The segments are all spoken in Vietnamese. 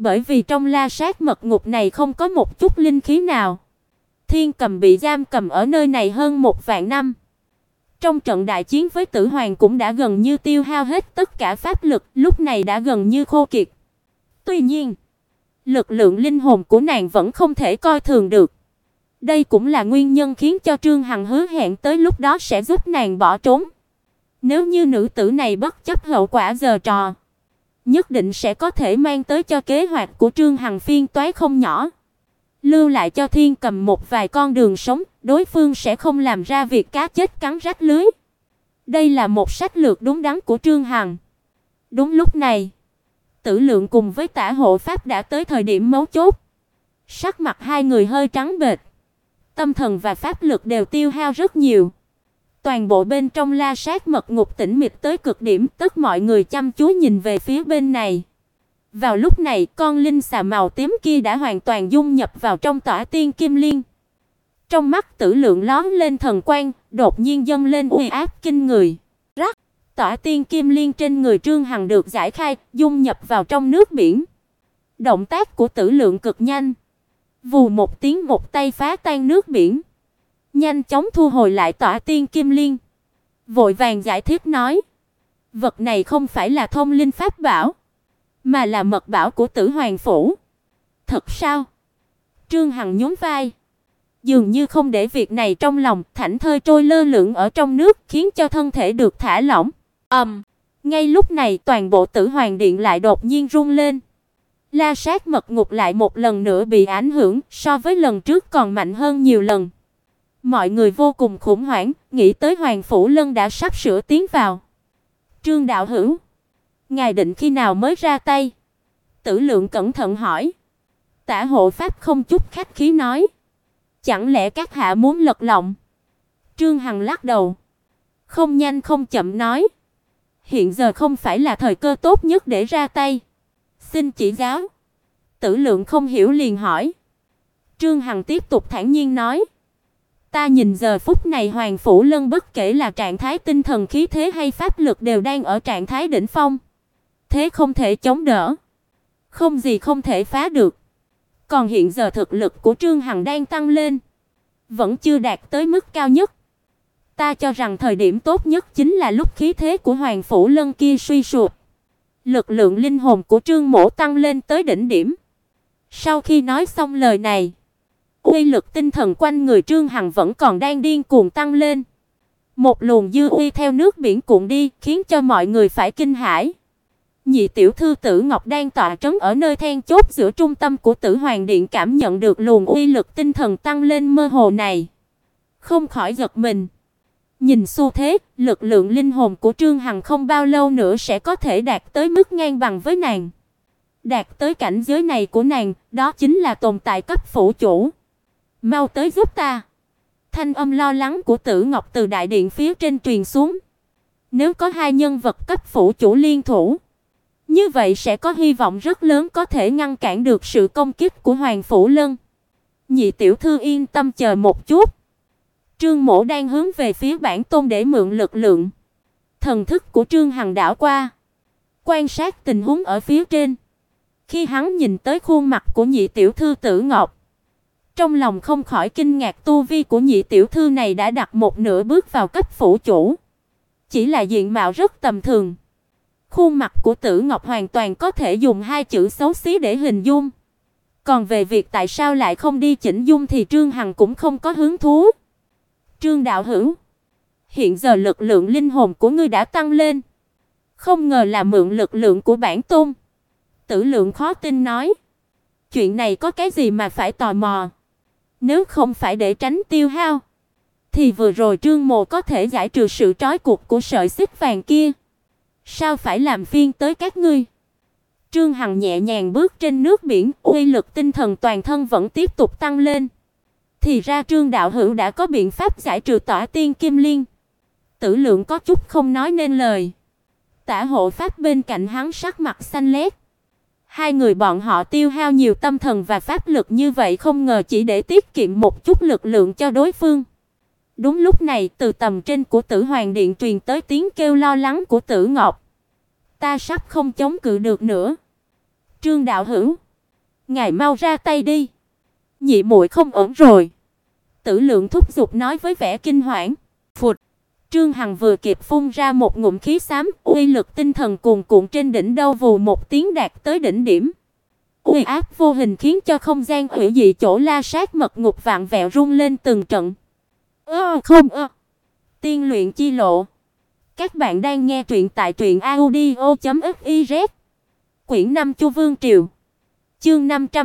Bởi vì trong La Sát mật ngục này không có một chút linh khí nào. Thiên Cầm bị giam cầm ở nơi này hơn 1 vạn năm. Trong trận đại chiến với Tử Hoàng cũng đã gần như tiêu hao hết tất cả pháp lực, lúc này đã gần như khô kiệt. Tuy nhiên, lực lượng linh hồn của nàng vẫn không thể coi thường được. Đây cũng là nguyên nhân khiến cho Trương Hằng hứa hẹn tới lúc đó sẽ giúp nàng bỏ trốn. Nếu như nữ tử này bất chấp hậu quả giở trò, nhất định sẽ có thể mang tới cho kế hoạch của Trương Hằng phiền toái không nhỏ. Lưu lại cho Thiên Cầm một vài con đường sống, đối phương sẽ không làm ra việc cá chết cắn rách lưới. Đây là một sách lược đúng đắn của Trương Hằng. Đúng lúc này, Tử Lượng cùng với Tả Hộ Pháp đã tới thời điểm mấu chốt. Sắc mặt hai người hơi trắng bệch, tâm thần và pháp lực đều tiêu hao rất nhiều. Toàn bộ bên trong La Sát mật ngục tĩnh mịch tới cực điểm, tất mọi người chăm chú nhìn về phía bên này. Vào lúc này, con linh xà màu tím kia đã hoàn toàn dung nhập vào trong Tỏa Tiên Kim Liên. Trong mắt Tử Lượng lóe lên thần quang, đột nhiên dâng lên uy áp kinh người. Rắc, Tỏa Tiên Kim Liên trên người Trương Hằng được giải khai, dung nhập vào trong nước biển. Động tác của Tử Lượng cực nhanh. Vù một tiếng, một tay phá tan nước biển, nhanh chóng thu hồi lại Tỏa Tiên Kim Liên, vội vàng giải thích nói: "Vật này không phải là thông linh pháp bảo, mà là mật bảo của Tử Hoàng phủ." "Thật sao?" Trương Hằng nhún vai, dường như không để việc này trong lòng, thảnh thơi trôi lơ lửng ở trong nước, khiến cho thân thể được thả lỏng. Ngay lúc này, toàn bộ Tử Hoàng điện lại đột nhiên rung lên. La Sát mật ngục lại một lần nữa bị ảnh hưởng, so với lần trước còn mạnh hơn nhiều lần. Mọi người vô cùng khủng hoảng, nghĩ tới Hoàng phủ Lân đã sắp sửa tiến vào. "Trương đạo hữu, ngài định khi nào mới ra tay?" Tử Lượng cẩn thận hỏi. Tả Hộ Pháp không chút khách khí nói: "Chẳng lẽ các hạ muốn lật lọng?" Trương Hằng lắc đầu, không nhanh không chậm nói: "Hiện giờ không phải là thời cơ tốt nhất để ra tay. Xin chỉ giáo." Tử Lượng không hiểu liền hỏi. Trương Hằng tiếp tục thản nhiên nói: "Ta nhìn giờ phút này Hoàng phủ Lân bất kể là trạng thái tinh thần khí thế hay pháp lực đều đang ở trạng thái đỉnh phong. Thế không thể chống đỡ, không gì không thể phá được. Còn hiện giờ thực lực của Trương Hằng đang tăng lên, vẫn chưa đạt tới mức cao nhất. Ta cho rằng thời điểm tốt nhất chính là lúc khí thế của Hoàng phủ Lân kia suy sụp, lực lượng linh hồn của Trương mỗ tăng lên tới đỉnh điểm." Sau khi nói xong lời này, uy lực tinh thần quanh người Trương Hằng vẫn còn đang điên cuồng tăng lên. Một luồng dư uy theo nước biển cuộn đi, khiến cho mọi người phải kinh hãi. Nhị tiểu thư Tử Ngọc đang tọa trấn ở nơi then chốt giữa trung tâm của Tử Hoàng điện, cảm nhận được luồng uy lực tinh thần tăng lên mơ hồ này, không khỏi giật mình. Nhìn xu thế, lực lượng linh hồn của Trương Hằng không bao lâu nữa sẽ có thể đạt tới mức ngang bằng với nàng. Đạt tới cảnh giới này của nàng, đó chính là tồn tại cấp phủ chủ. "Mau tới giúp ta." Thanh âm lo lắng của Tử Ngọc từ đại điện phía trên truyền xuống. Nếu có hai nhân vật cấp phủ chủ liên thủ, như vậy sẽ có hy vọng rất lớn có thể ngăn cản được sự công kích của Hoàng phủ Lân. "Nhị tiểu thư yên tâm chờ một chút." Trương mỗ đang hướng về phía bản tôn để mượn lực lượng. Thần thức của Trương Hằng đảo qua, quan sát tình huống ở phía trên. Khi hắn nhìn tới khuôn mặt của nhị tiểu thư Tử Ngọc, trong lòng không khỏi kinh ngạc, tu vi của nhị tiểu thư này đã đặt một nửa bước vào cấp phủ chủ. Chỉ là diện mạo rất tầm thường. Khuôn mặt của Tử Ngọc hoàn toàn có thể dùng hai chữ xấu xí để hình dung. Còn về việc tại sao lại không đi chỉnh dung thì Trương Hằng cũng không có hứng thú. "Trương đạo hữu, hiện giờ lực lượng linh hồn của ngươi đã tăng lên, không ngờ là mượn lực lượng của bản tôn." Tử Lượng khó tin nói. "Chuyện này có cái gì mà phải tò mò? Nếu không phải để tránh tiêu hao, thì vừa rồi Trương mộ có thể giải trừ sự trói buộc của sợi xích vàng kia. Sao phải làm phiền tới các ngươi?" Trương Hằng nhẹ nhàng bước trên nước biển, uy lực tinh thần toàn thân vẫn tiếp tục tăng lên. Thì ra Trương đạo hữu đã có biện pháp giải trừ Tỏa Tiên Kim Liên. Tử Lượng có chút không nói nên lời. Tả Hộ Pháp bên cạnh hắn sắc mặt xanh lét. Hai người bọn họ tiêu hao nhiều tâm thần và pháp lực như vậy không ngờ chỉ để tiết kiệm một chút lực lượng cho đối phương. Đúng lúc này, từ tầm trên của Tử Hoàng điện truyền tới tiếng kêu lo lắng của Tử Ngọc. "Ta sắp không chống cự được nữa. Trương đạo hữu, ngài mau ra tay đi. Nhị muội không ổn rồi. Tử Lượng thúc giục nói với vẻ kinh hoảng. Phụt. Trương Hằng vừa kịp phun ra một ngụm khí xám, uy lực tinh thần cuồn cuộn trên đỉnh đầu vù một tiếng đạt tới đỉnh điểm. Uy áp vô hình khiến cho không gian hủy dị chỗ La Sát mật ngục vạn vẹo rung lên từng trận. Tiên luyện chi lộ. Các bạn đang nghe truyện tại truyệnaudio.fiz. Quyển 5 Chu Vương Triều. Chương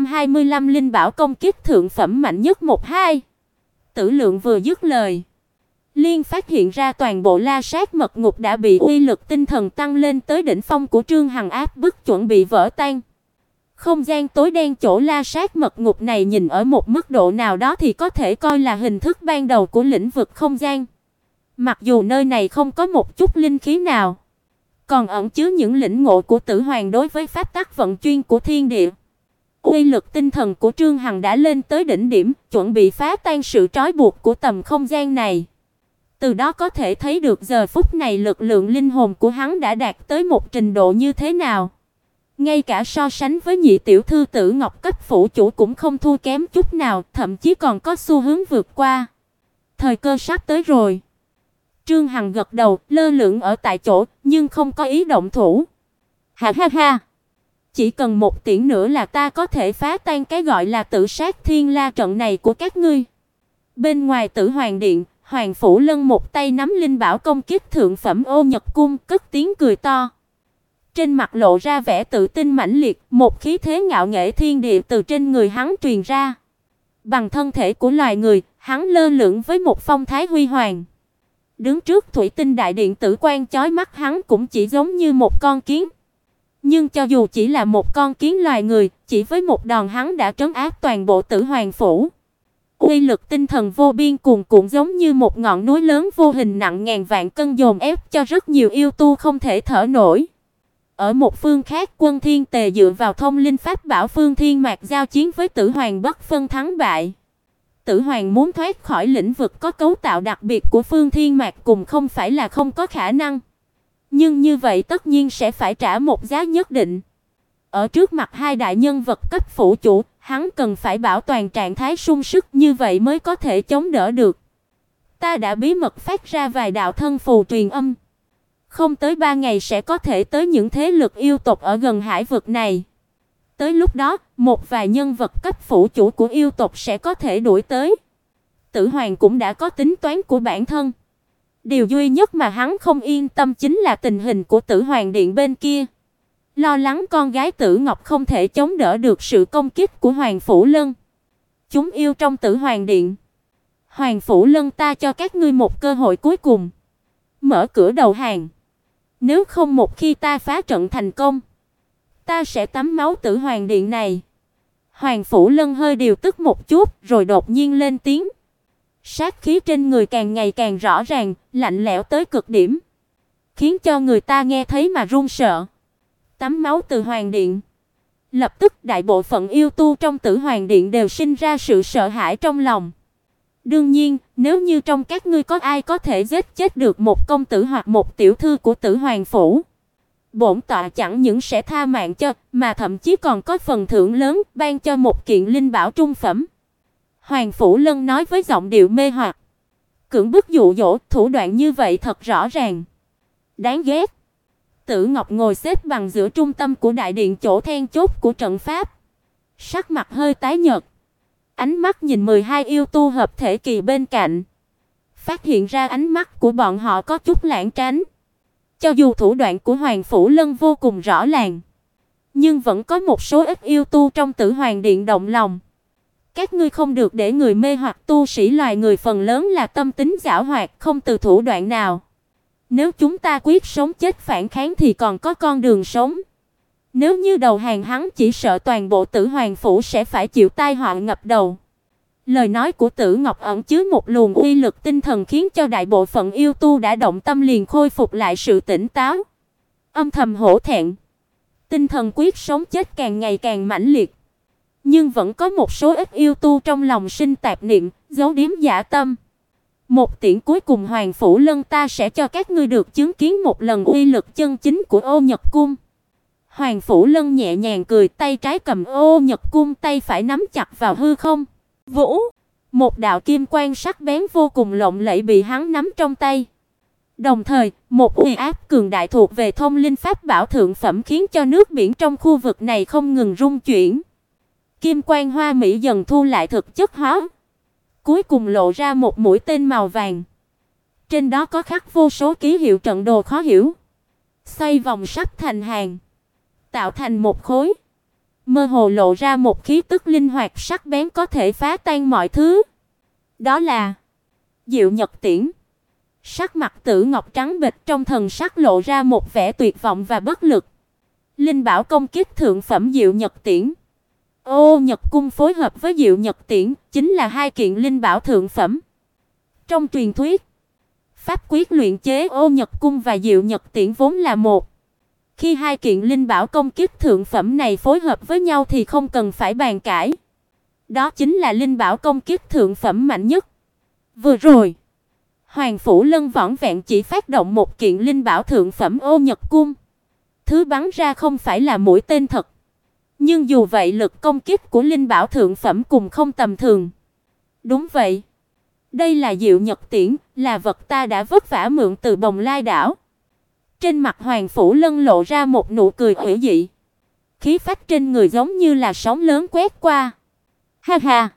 525 Linh bảo công kích thượng phẩm mạnh nhất 1-2. Tử Lượng vừa dứt lời, liền phát hiện ra toàn bộ La Sát mật ngục đã bị uy lực tinh thần tăng lên tới đỉnh phong của Trương Hằng áp bức chuẩn bị vỡ tan. Không gian tối đen chỗ La Sát mật ngục này nhìn ở một mức độ nào đó thì có thể coi là hình thức ban đầu của lĩnh vực không gian. Mặc dù nơi này không có một chút linh khí nào, còn ẩn chứa những lĩnh ngộ của Tử Hoàng đối với pháp tắc vận chuyển của thiên địa. Uy lực tinh thần của Trương Hằng đã lên tới đỉnh điểm, chuẩn bị phá tan sự trói buộc của tầm không gian này. Từ đó có thể thấy được giờ phút này lực lượng linh hồn của hắn đã đạt tới một trình độ như thế nào. Ngay cả so sánh với nhị tiểu thư Tử Ngọc cấp phủ chủ cũng không thua kém chút nào, thậm chí còn có xu hướng vượt qua. Thời cơ sắp tới rồi. Trương Hằng gật đầu, lơ lửng ở tại chỗ, nhưng không có ý động thủ. Ha ha ha. Chỉ cần một tiếng nữa là ta có thể phá tan cái gọi là Tử Sát Thiên La trận này của các ngươi. Bên ngoài Tử Hoàng điện, Hoàng Phủ Lân một tay nắm linh bảo công kích thượng phẩm Ô Nhật cung, cất tiếng cười to. Trên mặt lộ ra vẻ tự tin mãnh liệt, một khí thế ngạo nghễ thiên địa từ trên người hắn truyền ra. Bằng thân thể của loài người, hắn lơ lửng với một phong thái huy hoàng. Đứng trước thủy tinh đại điện tử quang chói mắt, hắn cũng chỉ giống như một con kiến. Nhưng cho dù chỉ là một con kiến loài người, chỉ với một đòn hắn đã trấn áp toàn bộ Tử Hoàng phủ. Uy lực tinh thần vô biên cuồn cuộn giống như một ngọn núi lớn vô hình nặng ngàn vạn cân dồn ép cho rất nhiều yêu tu không thể thở nổi. Ở một phương khác, Quân Thiên Tề dựa vào thông linh pháp bảo Phương Thiên Mạc giao chiến với Tử Hoàng bất phân thắng bại. Tử Hoàng muốn thoát khỏi lĩnh vực có cấu tạo đặc biệt của Phương Thiên Mạc cùng không phải là không có khả năng. Nhưng như vậy tất nhiên sẽ phải trả một giá nhất định. Ở trước mặt hai đại nhân vật cấp phủ chủ, hắn cần phải bảo toàn trạng thái sung sức, như vậy mới có thể chống đỡ được. Ta đã bí mật phát ra vài đạo thân phù truyền âm. Không tới 3 ngày sẽ có thể tới những thế lực yêu tộc ở gần hải vực này. Tới lúc đó, một vài nhân vật cấp phủ chủ của yêu tộc sẽ có thể đuổi tới. Tử Hoàng cũng đã có tính toán của bản thân. Điều duy nhất mà hắn không yên tâm chính là tình hình của Tử Hoàng điện bên kia. Lo lắng con gái Tử Ngọc không thể chống đỡ được sự công kích của Hoàng Phủ Lân. Chúng yêu trong Tử Hoàng điện. Hoàng Phủ Lân, ta cho các ngươi một cơ hội cuối cùng. Mở cửa đầu hàng. Nếu không một khi ta phá trận thành công, ta sẽ tắm máu Tử Hoàng điện này. Hoàng Phủ Lân hơi điều tức một chút, rồi đột nhiên lên tiếng. Sát khí trên người càng ngày càng rõ ràng, lạnh lẽo tới cực điểm, khiến cho người ta nghe thấy mà run sợ. Tắm máu Tử Hoàng điện. Lập tức đại bộ phận yêu tu trong Tử Hoàng điện đều sinh ra sự sợ hãi trong lòng. Đương nhiên, nếu như trong các ngươi có ai có thể giết chết được một công tử hoặc một tiểu thư của Tử Hoàng phủ, bổn tọa chẳng những sẽ tha mạng cho, mà thậm chí còn có phần thưởng lớn, ban cho một kiện linh bảo trung phẩm. Hoàng Phủ Lân nói với giọng điệu mê hoặc. Cưỡng bức dụ dỗ, thủ đoạn như vậy thật rõ ràng. Đáng ghét. Tử Ngọc ngồi xếp bằng giữa trung tâm của đại điện chỗ then chốt của trận pháp. Sắc mặt hơi tái nhợt. Ánh mắt nhìn 12 yêu tu hợp thể kỳ bên cạnh. Phát hiện ra ánh mắt của bọn họ có chút lảng tránh. Cho dù thủ đoạn của Hoàng Phủ Lân vô cùng rõ ràng, nhưng vẫn có một số ít yêu tu trong Tử Hoàng điện động lòng. Các ngươi không được để người mê hoặc, tu sĩ loài người phần lớn là tâm tính giảo hoạt, không từ thủ đoạn nào. Nếu chúng ta quyết sống chết phản kháng thì còn có con đường sống. Nếu như đầu hàng hắn, chỉ sợ toàn bộ Tử Hoàng phủ sẽ phải chịu tai họa ngập đầu. Lời nói của Tử Ngọc ẩn chứa một luồng uy lực tinh thần khiến cho đại bộ phận yêu tu đã động tâm liền khôi phục lại sự tỉnh táo. Âm thầm hổ thẹn. Tinh thần quyết sống chết càng ngày càng mãnh liệt. Nhưng vẫn có một số ít yêu tu trong lòng sinh tạp niệm, giấu điếm dã tâm. Một tiếng cuối cùng Hoàng Phủ Lân, ta sẽ cho các ngươi được chứng kiến một lần uy lực chân chính của Ô Nhật cung. Hoàng Phủ Lân nhẹ nhàng cười, tay trái cầm Ô Nhật cung, tay phải nắm chặt vào hư không. Vũ, một đạo kim quang sắc bén vô cùng lộng lẫy bị hắn nắm trong tay. Đồng thời, một uy áp cường đại thuộc về thông linh pháp bảo thượng phẩm khiến cho nước biển trong khu vực này không ngừng rung chuyển. Kim quang hoa mỹ dần thu lại thực chất hóa, cuối cùng lộ ra một mũi tên màu vàng. Trên đó có khắc vô số ký hiệu trận đồ khó hiểu, xoay vòng sắp thành hàng, tạo thành một khối, mơ hồ lộ ra một khí tức linh hoạt sắc bén có thể phá tan mọi thứ. Đó là Diệu Nhật Tiễn. Sắc mặt Tử Ngọc trắng bệch, trong thần sắc lộ ra một vẻ tuyệt vọng và bất lực. Linh bảo công kích thượng phẩm Diệu Nhật Tiễn, Ô Nhật cung phối hợp với Diệu Nhật Tiễn chính là hai kiện linh bảo thượng phẩm. Trong truyền thuyết, pháp quyết luyện chế Ô Nhật cung và Diệu Nhật Tiễn vốn là một. Khi hai kiện linh bảo công kích thượng phẩm này phối hợp với nhau thì không cần phải bàn cãi. Đó chính là linh bảo công kích thượng phẩm mạnh nhất. Vừa rồi, Hoàng Phủ Lân vỏn vẹn chỉ phát động một kiện linh bảo thượng phẩm Ô Nhật cung. Thứ bắn ra không phải là mũi tên thật, nhưng dù vậy lực công kích của linh bảo thượng phẩm cũng không tầm thường. Đúng vậy, đây là Diệu Nhật Tiễn, là vật ta đã vất vả mượn từ Bồng Lai đảo. Trên mặt Hoàng Phủ Lân lộ ra một nụ cười hủy dị. Khí phách trên người giống như là sóng lớn quét qua. Ha ha.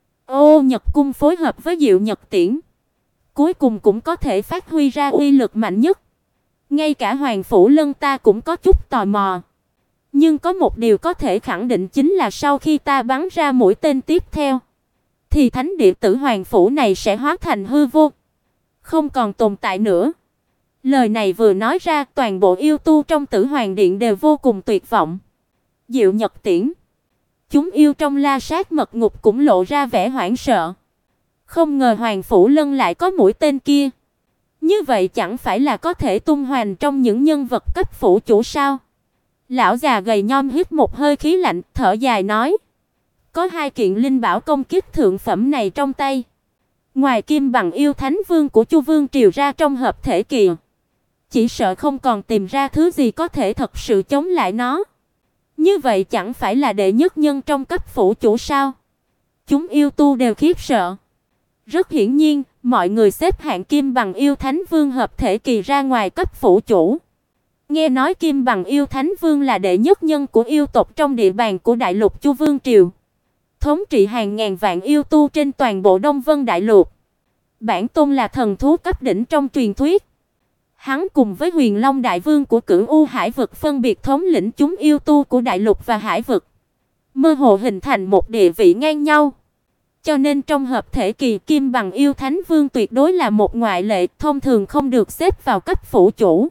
Ô Nhật cung phối hợp với Diệu Nhật Tiễn, cuối cùng cũng có thể phát huy ra uy lực mạnh nhất. Ngay cả Hoàng Phủ Lân ta cũng có chút tò mò. Nhưng có một điều có thể khẳng định chính là sau khi ta bắn ra mũi tên tiếp theo, thì thánh địa Tử Hoàng phủ này sẽ hóa thành hư vô, không còn tồn tại nữa. Lời này vừa nói ra, toàn bộ yêu tu trong Tử Hoàng điện đều vô cùng tuyệt vọng. Diệu Nhật Tiễn. Chúng yêu trong La Sát mật ngục cũng lộ ra vẻ hoảng sợ. Không ngờ Hoàng Phủ Lân lại có mũi tên kia. Như vậy chẳng phải là có thể tung hoành trong những nhân vật cấp phủ chủ sao? Lão già gầy nhom hít một hơi khí lạnh, thở dài nói: có hai kiện linh bảo công kích thượng phẩm này trong tay, ngoài Kim Bằng yêu thánh vương của Chu Vương triều ra trong hợp thể kỳ, chỉ sợ không còn tìm ra thứ gì có thể thật sự chống lại nó. Như vậy chẳng phải là đệ nhất nhân trong cấp phủ chủ sao? Chúng yêu tu đều khiếp sợ. Rất hiển nhiên, mọi người xếp hạng Kim Bằng yêu thánh vương hợp thể kỳ ra ngoài cấp phủ chủ. Nghe nói Kim Bằng yêu thánh vương là đệ nhất nhân của yêu tộc trong địa bàn của đại lục Chu Vương triều, thống trị hàng ngàn vạn yêu tu trên toàn bộ Đông Vân đại lục. Bản tôn là thần thú cấp đỉnh trong truyền thuyết. Hắn cùng với Huyền Long đại vương của Cửu U Hải vực phân biệt thống lĩnh chúng yêu tu của đại lục và hải vực, mơ hồ hình thành một địa vị ngang nhau. Cho nên trong hợp thể kỳ, Kim Bằng yêu thánh vương tuyệt đối là một ngoại lệ, thông thường không được xếp vào cấp phủ chủ.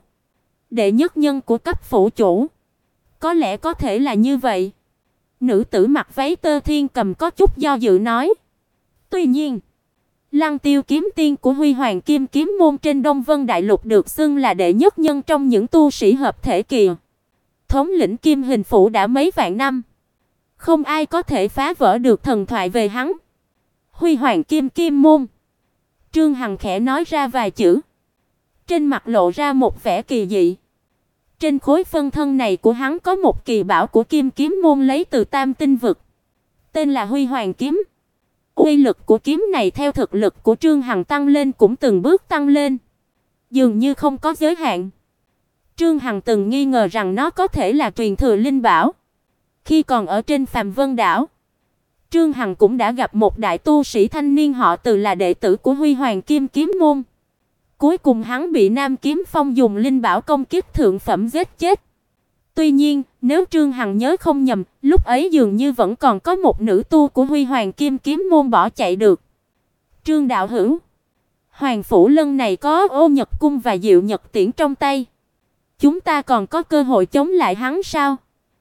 Đệ nhất nhân của cấp phủ chủ, có lẽ có thể là như vậy. Nữ tử mặc váy tơ thiên cầm có chút do dự nói. Tuy nhiên, Lăng Tiêu kiếm tiên của Huy Hoàng Kim kiếm môn trên Đông Vân đại lục được xưng là đệ nhất nhân trong những tu sĩ hợp thể kỳ. Thống lĩnh Kim Hình phủ đã mấy vạn năm, không ai có thể phá vỡ được thần thoại về hắn. Huy Hoàng Kim Kim môn. Trương Hằng khẽ nói ra vài chữ, trên mặt lộ ra một vẻ kỳ dị. Trên khối phân thân này của hắn có một kỳ bảo của Kim kiếm môn lấy từ Tam tinh vực, tên là Huy Hoàng kiếm. Uy lực của kiếm này theo thực lực của Trương Hằng tăng lên cũng từng bước tăng lên, dường như không có giới hạn. Trương Hằng từng nghi ngờ rằng nó có thể là truyền thừa linh bảo. Khi còn ở trên Phàm Vân đảo, Trương Hằng cũng đã gặp một đại tu sĩ thanh niên họ Từ là đệ tử của Huy Hoàng Kim kiếm môn. Cuối cùng hắn bị Nam Kiếm Phong dùng linh bảo công kích thượng phẩm giết chết. Tuy nhiên, nếu Trương Hằng nhớ không nhầm, lúc ấy dường như vẫn còn có một nữ tu của Huy Hoàng Kim kiếm môn bỏ chạy được. Trương đạo hữu, Hoàng phủ Lân này có Ô Nhật cung và Diệu Nhật Tiễn trong tay, chúng ta còn có cơ hội chống lại hắn sao?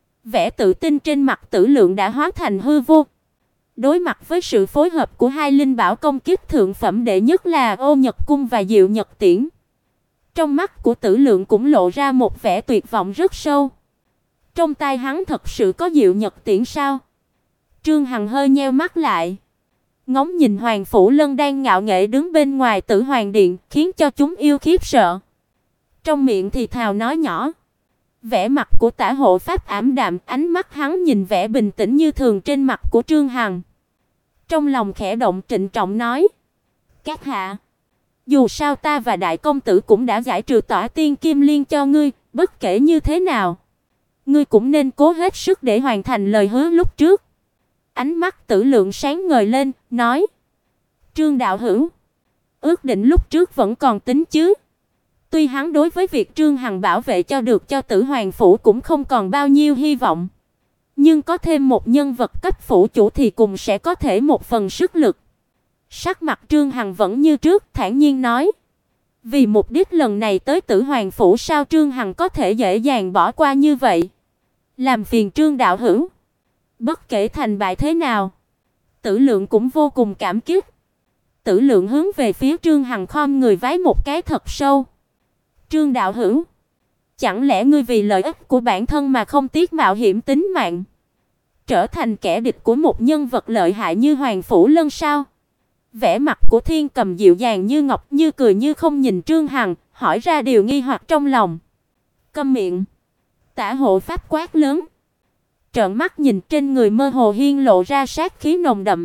Vẻ tự tin trên mặt Tử Lượng đã hóa thành hư vô. Đối mặt với sự phối hợp của hai linh bảo công kích thượng phẩm đệ nhất là Ô Nhật cung và Diệu Nhật Tiễn, trong mắt của Tử Lượng cũng lộ ra một vẻ tuyệt vọng rất sâu. Trong tay hắn thật sự có Diệu Nhật Tiễn sao? Trương Hằng hơi nheo mắt lại, ngóng nhìn Hoàng phủ Lân đang ngạo nghễ đứng bên ngoài Tử Hoàng điện, khiến cho chúng yêu khiếp sợ. Trong miệng thì thào nói nhỏ, Vẻ mặt của Tả hộ pháp ảm đạm, ánh mắt hắn nhìn vẻ bình tĩnh như thường trên mặt của Trương Hằng. Trong lòng khẽ động, trịnh trọng nói: "Các hạ, dù sao ta và đại công tử cũng đã giải trừ tỏa tiên kim liên cho ngươi, bất kể như thế nào, ngươi cũng nên cố hết sức để hoàn thành lời hứa lúc trước." Ánh mắt Tử Lượng sáng ngời lên, nói: "Trương đạo hữu, ước định lúc trước vẫn còn tính chứ?" Tuy hắn đối với việc Trương Hằng bảo vệ cho được cho Tử Hoàng phủ cũng không còn bao nhiêu hy vọng, nhưng có thêm một nhân vật cấp phủ chủ thì cùng sẽ có thể một phần sức lực. Sắc mặt Trương Hằng vẫn như trước, thản nhiên nói: "Vì mục đích lần này tới Tử Hoàng phủ sao Trương Hằng có thể dễ dàng bỏ qua như vậy? Làm phiền Trương đạo hữu. Bất kể thành bại thế nào, Tử Lượng cũng vô cùng cảm kích." Tử Lượng hướng về phía Trương Hằng khom người vái một cái thật sâu. "Trương đạo hữu, chẳng lẽ ngươi vì lợi ích của bản thân mà không tiếc mạo hiểm tính mạng, trở thành kẻ địch của một nhân vật lợi hại như Hoàng Phủ Lân sao?" Vẻ mặt của Thiên Cầm dịu dàng như ngọc, như cười như không nhìn Trương Hằng, hỏi ra điều nghi hoặc trong lòng. "Câm miệng!" Tả hộ pháp quát lớn. Trợn mắt nhìn, trên người mơ hồ hiên lộ ra sát khí nồng đậm.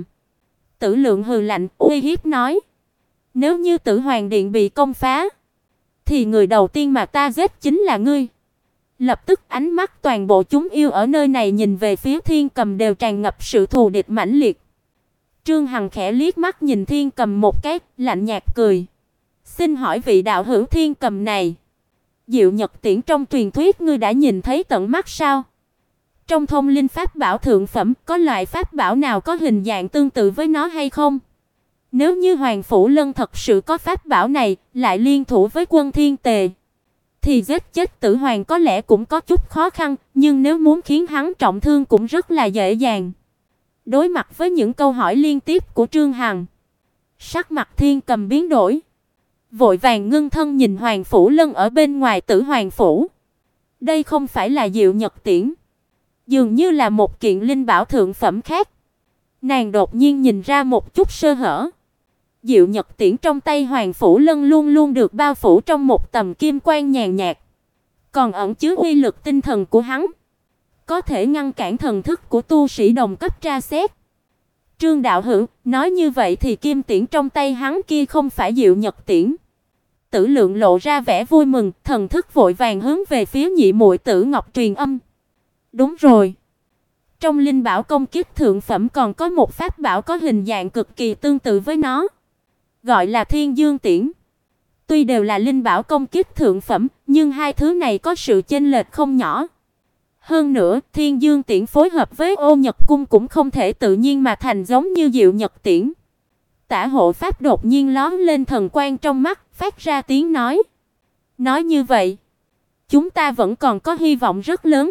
Tử Lượng hừ lạnh, uy hiếp nói: "Nếu như Tử Hoàng điện bị công phá, thì người đầu tiên mà ta giết chính là ngươi." Lập tức ánh mắt toàn bộ chúng yêu ở nơi này nhìn về phía Thiên Cầm đều tràn ngập sự thù địch mãnh liệt. Trương Hằng khẽ liếc mắt nhìn Thiên Cầm một cái, lạnh nhạt cười: "Xin hỏi vị đạo hữu Thiên Cầm này, Diệu Nhật Tiễn trong truyền thuyết ngươi đã nhìn thấy tận mắt sao? Trong thông linh pháp bảo thượng phẩm, có loại pháp bảo nào có hình dạng tương tự với nó hay không? Nếu như Hoàng Phủ Lân thật sự có pháp bảo này, lại liên thủ với quân Thiên Tề, thì giết chết Tử Hoàng có lẽ cũng có chút khó khăn, nhưng nếu muốn khiến hắn trọng thương cũng rất là dễ dàng." Đối mặt với những câu hỏi liên tiếp của Trương Hằng, sắc mặt Thiên Cầm biến đổi, vội vàng ngưng thân nhìn Hoàng Phủ Lân ở bên ngoài Tử Hoàng phủ. Đây không phải là Diệu Nhật Tiễn, dường như là một kiện linh bảo thượng phẩm khác. Nàng đột nhiên nhìn ra một chút sơ hở. Diệu Nhật Tiễn trong tay Hoàng Phủ Lân luôn luôn được bao phủ trong một tầng kim quang nhàn nhạt, còn ẩn chứa uy lực tinh thần của hắn, có thể ngăn cản thần thức của tu sĩ đồng cấp tra xét. Trương đạo hữu, nói như vậy thì kim tiễn trong tay hắn kia không phải Diệu Nhật Tiễn. Tử Lượng lộ ra vẻ vui mừng, thần thức vội vàng hướng về phía nhị muội Tử Ngọc truyền âm. "Đúng rồi. Trong linh bảo công kích thượng phẩm còn có một pháp bảo có hình dạng cực kỳ tương tự với nó, gọi là Thiên Dương Tiễn. Tuy đều là linh bảo công kích thượng phẩm, nhưng hai thứ này có sự chênh lệch không nhỏ. Hơn nữa, Thiên Dương Tiễn phối hợp với Ô Nhật cung cũng không thể tự nhiên mà thành giống như Diệu Nhật Tiễn." Tả hộ pháp đột nhiên lóe lên thần quang trong mắt, phát ra tiếng nói: "Nói như vậy, chúng ta vẫn còn có hy vọng rất lớn."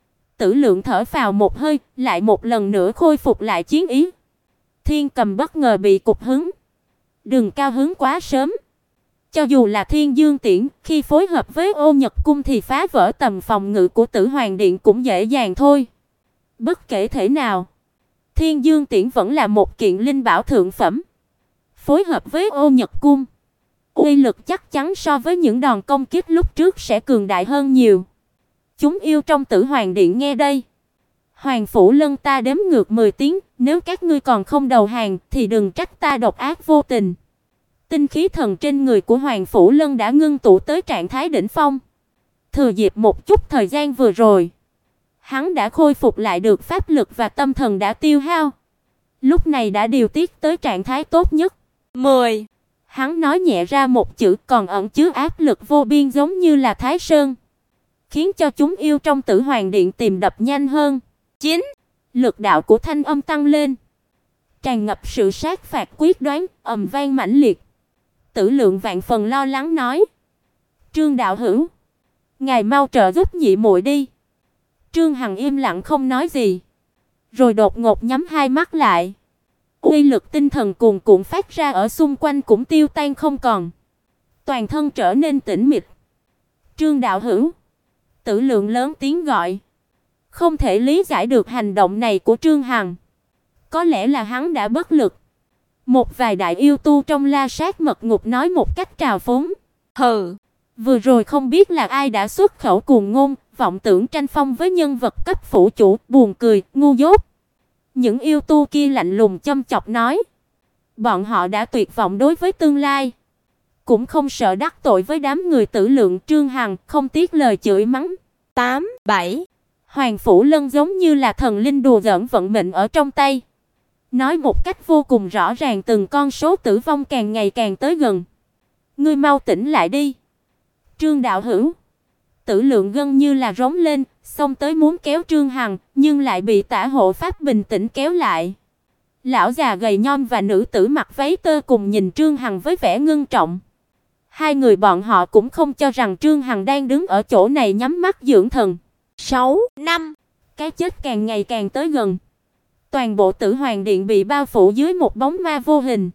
Tử Lượng thở phào một hơi, lại một lần nữa khôi phục lại chiến ý. Thiên Cầm bất ngờ bị cục hứng. "Đừng cao hứng quá sớm. Cho dù là Thiên Dương Tiễn, khi phối hợp với Ô Nhật cung thì phá vỡ tầm phòng ngự của Tử Hoàng điện cũng dễ dàng thôi. Bất kể thế nào, Thiên Dương Tiễn vẫn là một kiện linh bảo thượng phẩm. Phối hợp với Ô Nhật cung, uy lực chắc chắn so với những đòn công kích lúc trước sẽ cường đại hơn nhiều." Chúng yêu trong Tử Hoàng điện nghe đây. "Hoàng Phủ Lân ta đếm ngược 10 tiếng, nếu các ngươi còn không đầu hàng thì đừng trách ta độc ác vô tình." Tinh khí thần trên người của Hoàng Phủ Lân đã ngưng tụ tới trạng thái đỉnh phong. Thừa dịp một chút thời gian vừa rồi, hắn đã khôi phục lại được pháp lực và tâm thần đã tiêu hao. Lúc này đã điều tiết tới trạng thái tốt nhất. 10. Hắn nói nhẹ ra một chữ còn ẩn chứa áp lực vô biên giống như là Thái Sơn, khiến cho chúng yêu trong Tử Hoàng điện tìm đập nhanh hơn. 9. Lực đạo của thanh âm tăng lên, tràn ngập sự sát phạt quyết đoán, ầm vang mãnh liệt. Tử Lượng vạn phần lo lắng nói: "Trương đạo hữu, ngài mau trợ giúp nhị muội đi." Trương Hằng im lặng không nói gì, rồi đột ngột nhắm hai mắt lại. Uy lực tinh thần cuồn cuộn phát ra ở xung quanh cũng tiêu tan không còn, toàn thân trở nên tĩnh mịch. "Trương đạo hữu!" Tử Lượng lớn tiếng gọi. Không thể lý giải được hành động này của Trương Hằng. Có lẽ là hắn đã bất lực. Một vài đại yêu tu trong La Sát Mật Ngục nói một cách trào phúng: "Hừ, vừa rồi không biết là ai đã xuất khẩu cuồng ngôn, vọng tưởng tranh phong với nhân vật cấp phủ chủ, buồn cười, ngu dốt. Những yêu tu kia lạnh lùng châm chọc nói, bọn họ đã tuyệt vọng đối với tương lai, cũng không sợ đắc tội với đám người Tử Lượng Trương Hằng, không tiếc lời chửi mắng. 8, 7. Hoàng Phủ Lân giống như là thần linh đùa giỡn vận mệnh ở trong tay, nói một cách vô cùng rõ ràng, từng con số tử vong càng ngày càng tới gần. Ngươi mau tỉnh lại đi, Trương đạo hữu. Tử Lượng gần như là rống lên, xông tới muốn kéo Trương Hằng, nhưng lại bị Tả hộ pháp bình tĩnh kéo lại. Lão già gầy nhom và nữ tử mặc váy tơ cùng nhìn Trương Hằng với vẻ ngưng trọng. Hai người bọn họ cũng không cho rằng Trương Hằng đang đứng ở chỗ này nhắm mắt dưỡng thần. 6, 5. Cái chết càng ngày càng tới gần. Toàn bộ Tử Hoàng Điện bị bao phủ dưới một bóng ma vô hình.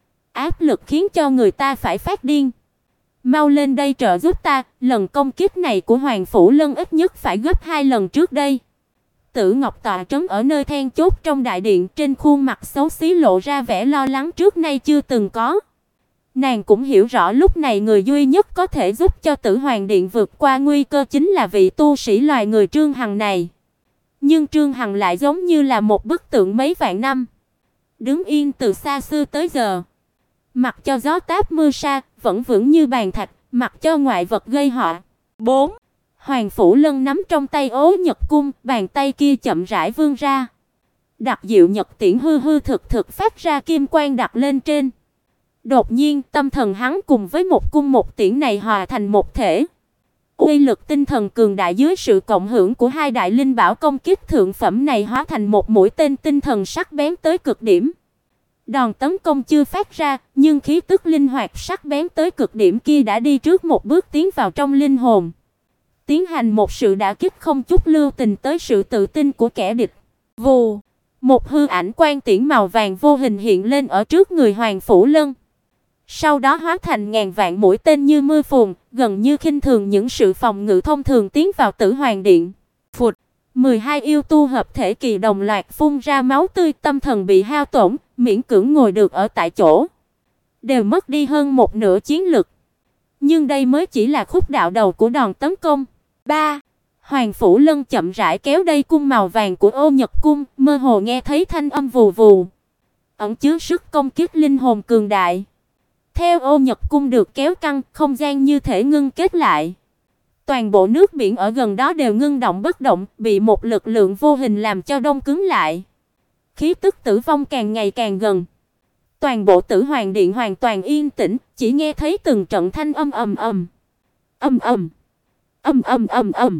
Áp lực khiến cho người ta phải phát điên. Mau lên đây trợ giúp ta, lần công kích này của Hoàng Phủ Lân ít nhất phải gấp 2 lần trước đây. Tử Ngọc tọa trấn ở nơi then chốt trong đại điện, trên khuôn mặt xấu xí lộ ra vẻ lo lắng trước nay chưa từng có. Nàng cũng hiểu rõ lúc này người duy nhất có thể giúp cho Tử Hoàng Điện vượt qua nguy cơ chính là vị tu sĩ loài người Trương Hằng này. Nhưng Trương Hằng lại giống như là một bức tượng mấy vạn năm, đứng yên từ xa xưa tới giờ. Mặc cho gió táp mưa sa, vẫn vững như bàn thạch, mặc cho ngoại vật gây họa. 4. Hoàng Phủ Lân nắm trong tay Ố Nhật cung, bàn tay kia chậm rãi vươn ra. Đặc diệu nhật tiễn hư hư thực thực phát ra kim quang đặt lên trên. Đột nhiên, tâm thần hắn cùng với một cung một tiễn này hòa thành một thể. Uy lực tinh thần cường đại dưới sự cộng hưởng của hai đại linh bảo công kích thượng phẩm này hóa thành một mũi tên tinh thần sắc bén tới cực điểm. Đòn tấn công chưa phát ra, nhưng khí tức linh hoạt sắc bén tới cực điểm kia đã đi trước một bước tiến vào trong linh hồn, tiến hành một sự đả kích không chút lưu tình tới sự tự tin của kẻ địch. Vù, một hư ảnh quang tiễn màu vàng vô hình hiện lên ở trước người Hoàng Phủ Lân. Sau đó hóa thành ngàn vạn mũi tên như mưa phùn, gần như khinh thường những sự phòng ngự thông thường tiến vào Tử Hoàng Điện. Phụt, 12 yêu tu hợp thể kỳ đồng loạt phun ra máu tươi, tâm thần bị hao tổn, miễn cưỡng ngồi được ở tại chỗ, đều mất đi hơn một nửa chiến lực. Nhưng đây mới chỉ là khúc đạo đầu của đòn tấn công. 3. Hoàng Phủ Lân chậm rãi kéo dây cung màu vàng của Ô Nhật cung, mơ hồ nghe thấy thanh âm vù vù, ẩn chứa sức công kích linh hồn cường đại. Theo Ô Nhật cung được kéo căng, không gian như thể ngưng kết lại. Toàn bộ nước biển ở gần đó đều ngưng động bất động, bị một lực lượng vô hình làm cho đông cứng lại. Khí tức tử vong càng ngày càng gần. Toàn bộ Tử Hoàng Điện hoàn toàn yên tĩnh, chỉ nghe thấy từng trận thanh âm ầm ầm, ầm ầm, ầm ầm ầm ầm.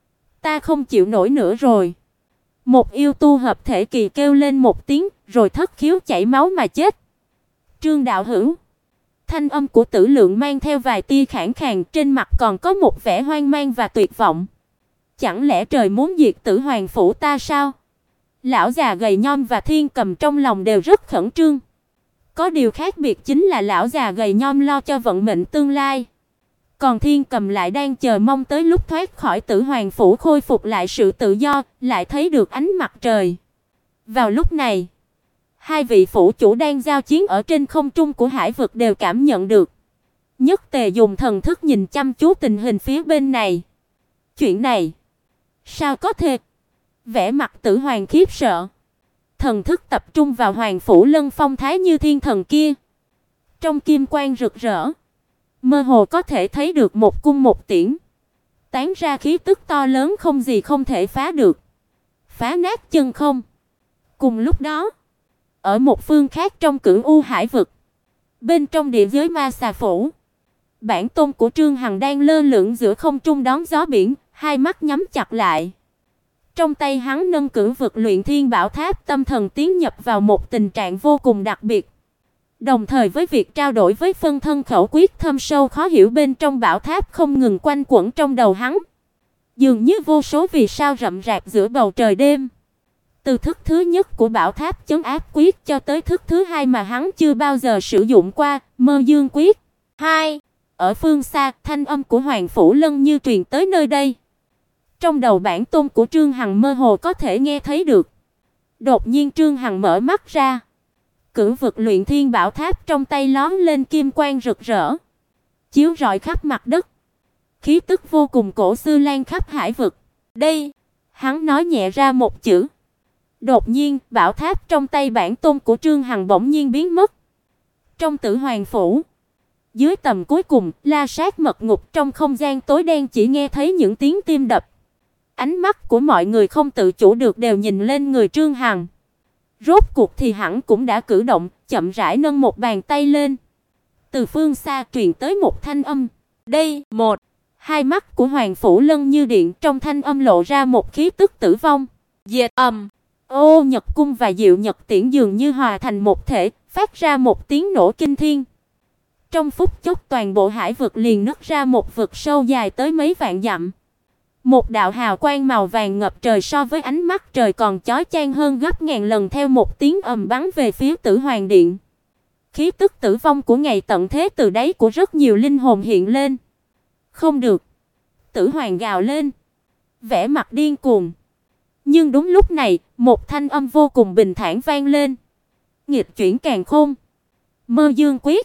Ta không chịu nổi nữa rồi. Một yêu tu hợp thể kỳ kêu lên một tiếng, rồi thất khiếu chảy máu mà chết. Trương đạo hữu. Thanh âm của Tử Lượng mang theo vài tia khản khàn, trên mặt còn có một vẻ hoang mang và tuyệt vọng. Chẳng lẽ trời muốn diệt Tử Hoàng phủ ta sao? Lão già gầy nhom và Thiên Cầm trong lòng đều rất khẩn trương. Có điều khác biệt chính là lão già gầy nhom lo cho vận mệnh tương lai, còn Thiên Cầm lại đang chờ mong tới lúc thoát khỏi Tử Hoàng phủ khôi phục lại sự tự do, lại thấy được ánh mặt trời. Vào lúc này, hai vị phủ chủ đang giao chiến ở trên không trung của hải vực đều cảm nhận được. Nhất Tề dùng thần thức nhìn chăm chú tình hình phía bên này. Chuyện này, sao có thể? Vẻ mặt Tử Hoàng khiếp sợ, thần thức tập trung vào Hoàng Phủ Lân phong thái như thiên thần kia. Trong kim quang rực rỡ, mơ hồ có thể thấy được một cung một tiễn, tán ra khí tức to lớn không gì không thể phá được, phá nát chân không. Cùng lúc đó, ở một phương khác trong Cửu U hải vực, bên trong địa giới Ma Xà phủ, bản tôn của Trương Hằng đang lơ lửng giữa không trung đón gió biển, hai mắt nhắm chặt lại. Trong tay hắn nâng Cửu vực luyện thiên bảo tháp, tâm thần tiến nhập vào một tình trạng vô cùng đặc biệt. Đồng thời với việc trao đổi với phân thân khẩu quyết thâm sâu khó hiểu bên trong bảo tháp không ngừng quanh quẩn trong đầu hắn, dường như vô số vì sao rậm rạp giữa bầu trời đêm. Từ thức thứ nhất của bảo tháp chấn áp quyết cho tới thức thứ hai mà hắn chưa bao giờ sử dụng qua, Mơ Dương quyết. 2. Ở phương xa, thanh âm của Hoàng Phủ Lân như truyền tới nơi đây. Trong đầu bản tôn của Trương Hằng mơ hồ có thể nghe thấy được. Đột nhiên Trương Hằng mở mắt ra. Cửu vực luyện thiên bảo tháp trong tay lóe lên kim quang rực rỡ, chiếu rọi khắp mặt đất. khí tức vô cùng cổ xưa lan khắp hải vực. Đây, Hắn nói nhẹ ra một chữ. Đột nhiên, bảo tháp trong tay bản tôn của Trương Hằng bỗng nhiên biến mất. Trong Tử Hoàng phủ, dưới tầm cuối cùng, la sát mật ngục trong không gian tối đen chỉ nghe thấy những tiếng tim đập. Ánh mắt của mọi người không tự chủ được đều nhìn lên người Trương Hằng. Rốt cuộc thì hắn cũng đã cử động, chậm rãi nâng một bàn tay lên. Từ phương xa truyền tới một thanh âm. đây, một, Hai mắt của Hoàng Phủ Lân như điện, trong thanh âm lộ ra một khí tức tử vong. diệt Ô Nhật cung và Diệu Nhật tiễn dường như hòa thành một thể, phát ra một tiếng nổ kinh thiên. Trong phút chốc toàn bộ hải vực liền nứt ra một vực sâu dài tới mấy vạn dặm. Một đạo hào quang màu vàng ngập trời so với ánh mắt trời còn chói chang hơn gấp ngàn lần theo một tiếng ầm bắn về phía Tử Hoàng điện. Khí tức tử vong của ngày tận thế từ đáy của rất nhiều linh hồn hiện lên. Không được. Tử Hoàng gào lên, vẻ mặt điên cuồng. Nhưng đúng lúc này, một thanh âm vô cùng bình thản vang lên. Nghịch chuyển càn khôn. Mơ dương quyết.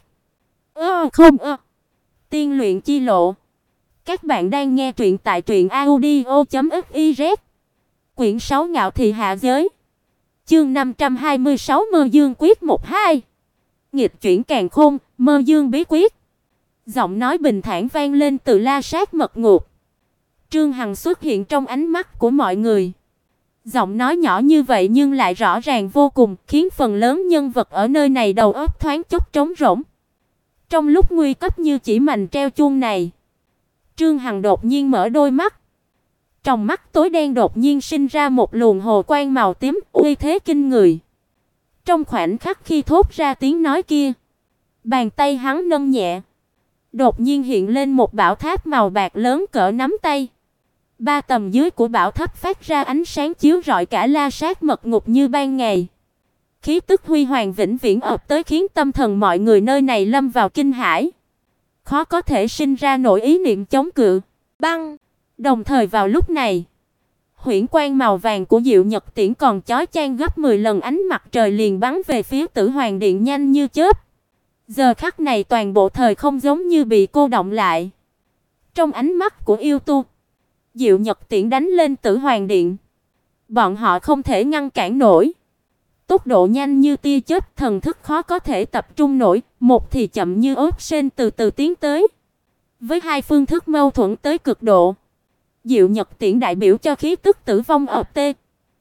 Tiên luyện chi lộ. Các bạn đang nghe truyện tại truyệnaudio.fiz. Quyển 6 Ngạo thị hạ giới. Chương 526 Mơ dương quyết 1-2. Nghịch chuyển càn khôn, Mơ dương bí quyết. Giọng nói bình thản vang lên từ la sát mật ngục. Trương Hằng xuất hiện trong ánh mắt của mọi người. Giọng nói nhỏ như vậy nhưng lại rõ ràng vô cùng, khiến phần lớn nhân vật ở nơi này đầu óc thoáng chốc trống rỗng. Trong lúc nguy cấp như chỉ mành treo chuông này, Trương Hằng đột nhiên mở đôi mắt. Trong mắt tối đen đột nhiên sinh ra một luồng hồ quang màu tím, uy thế kinh người. Trong khoảnh khắc khi thốt ra tiếng nói kia, bàn tay hắn nâng nhẹ, đột nhiên hiện lên một bảo tháp màu bạc lớn cỡ nắm tay. Ba tầm dưới của bảo tháp phát ra ánh sáng chiếu rọi cả la sát mật ngục như ban ngày. Khí tức huy hoàng vĩnh viễn ập tới khiến tâm thần mọi người nơi này lâm vào kinh hãi. Khó có thể sinh ra nổi ý niệm chống cự. băng. Đồng thời vào lúc này, huyễn quang màu vàng của Diệu Nhật tiễn còn chói chang gấp 10 lần ánh mặt trời liền bắn về phía Tử Hoàng điện nhanh như chớp. Giờ khắc này toàn bộ thời không giống như bị cô đọng lại. Trong ánh mắt của yêu tu, Diệu Nhật tiễn đánh lên Tử Hoàng điện. Bọn họ không thể ngăn cản nổi. Tốc độ nhanh như tia chớp, thần thức khó có thể tập trung nổi, một thì chậm như ốc sên từ từ tiến tới. Với hai phương thức mâu thuẫn tới cực độ, Diệu Nhật tiễn đại biểu cho khí tức tử vong ập tê.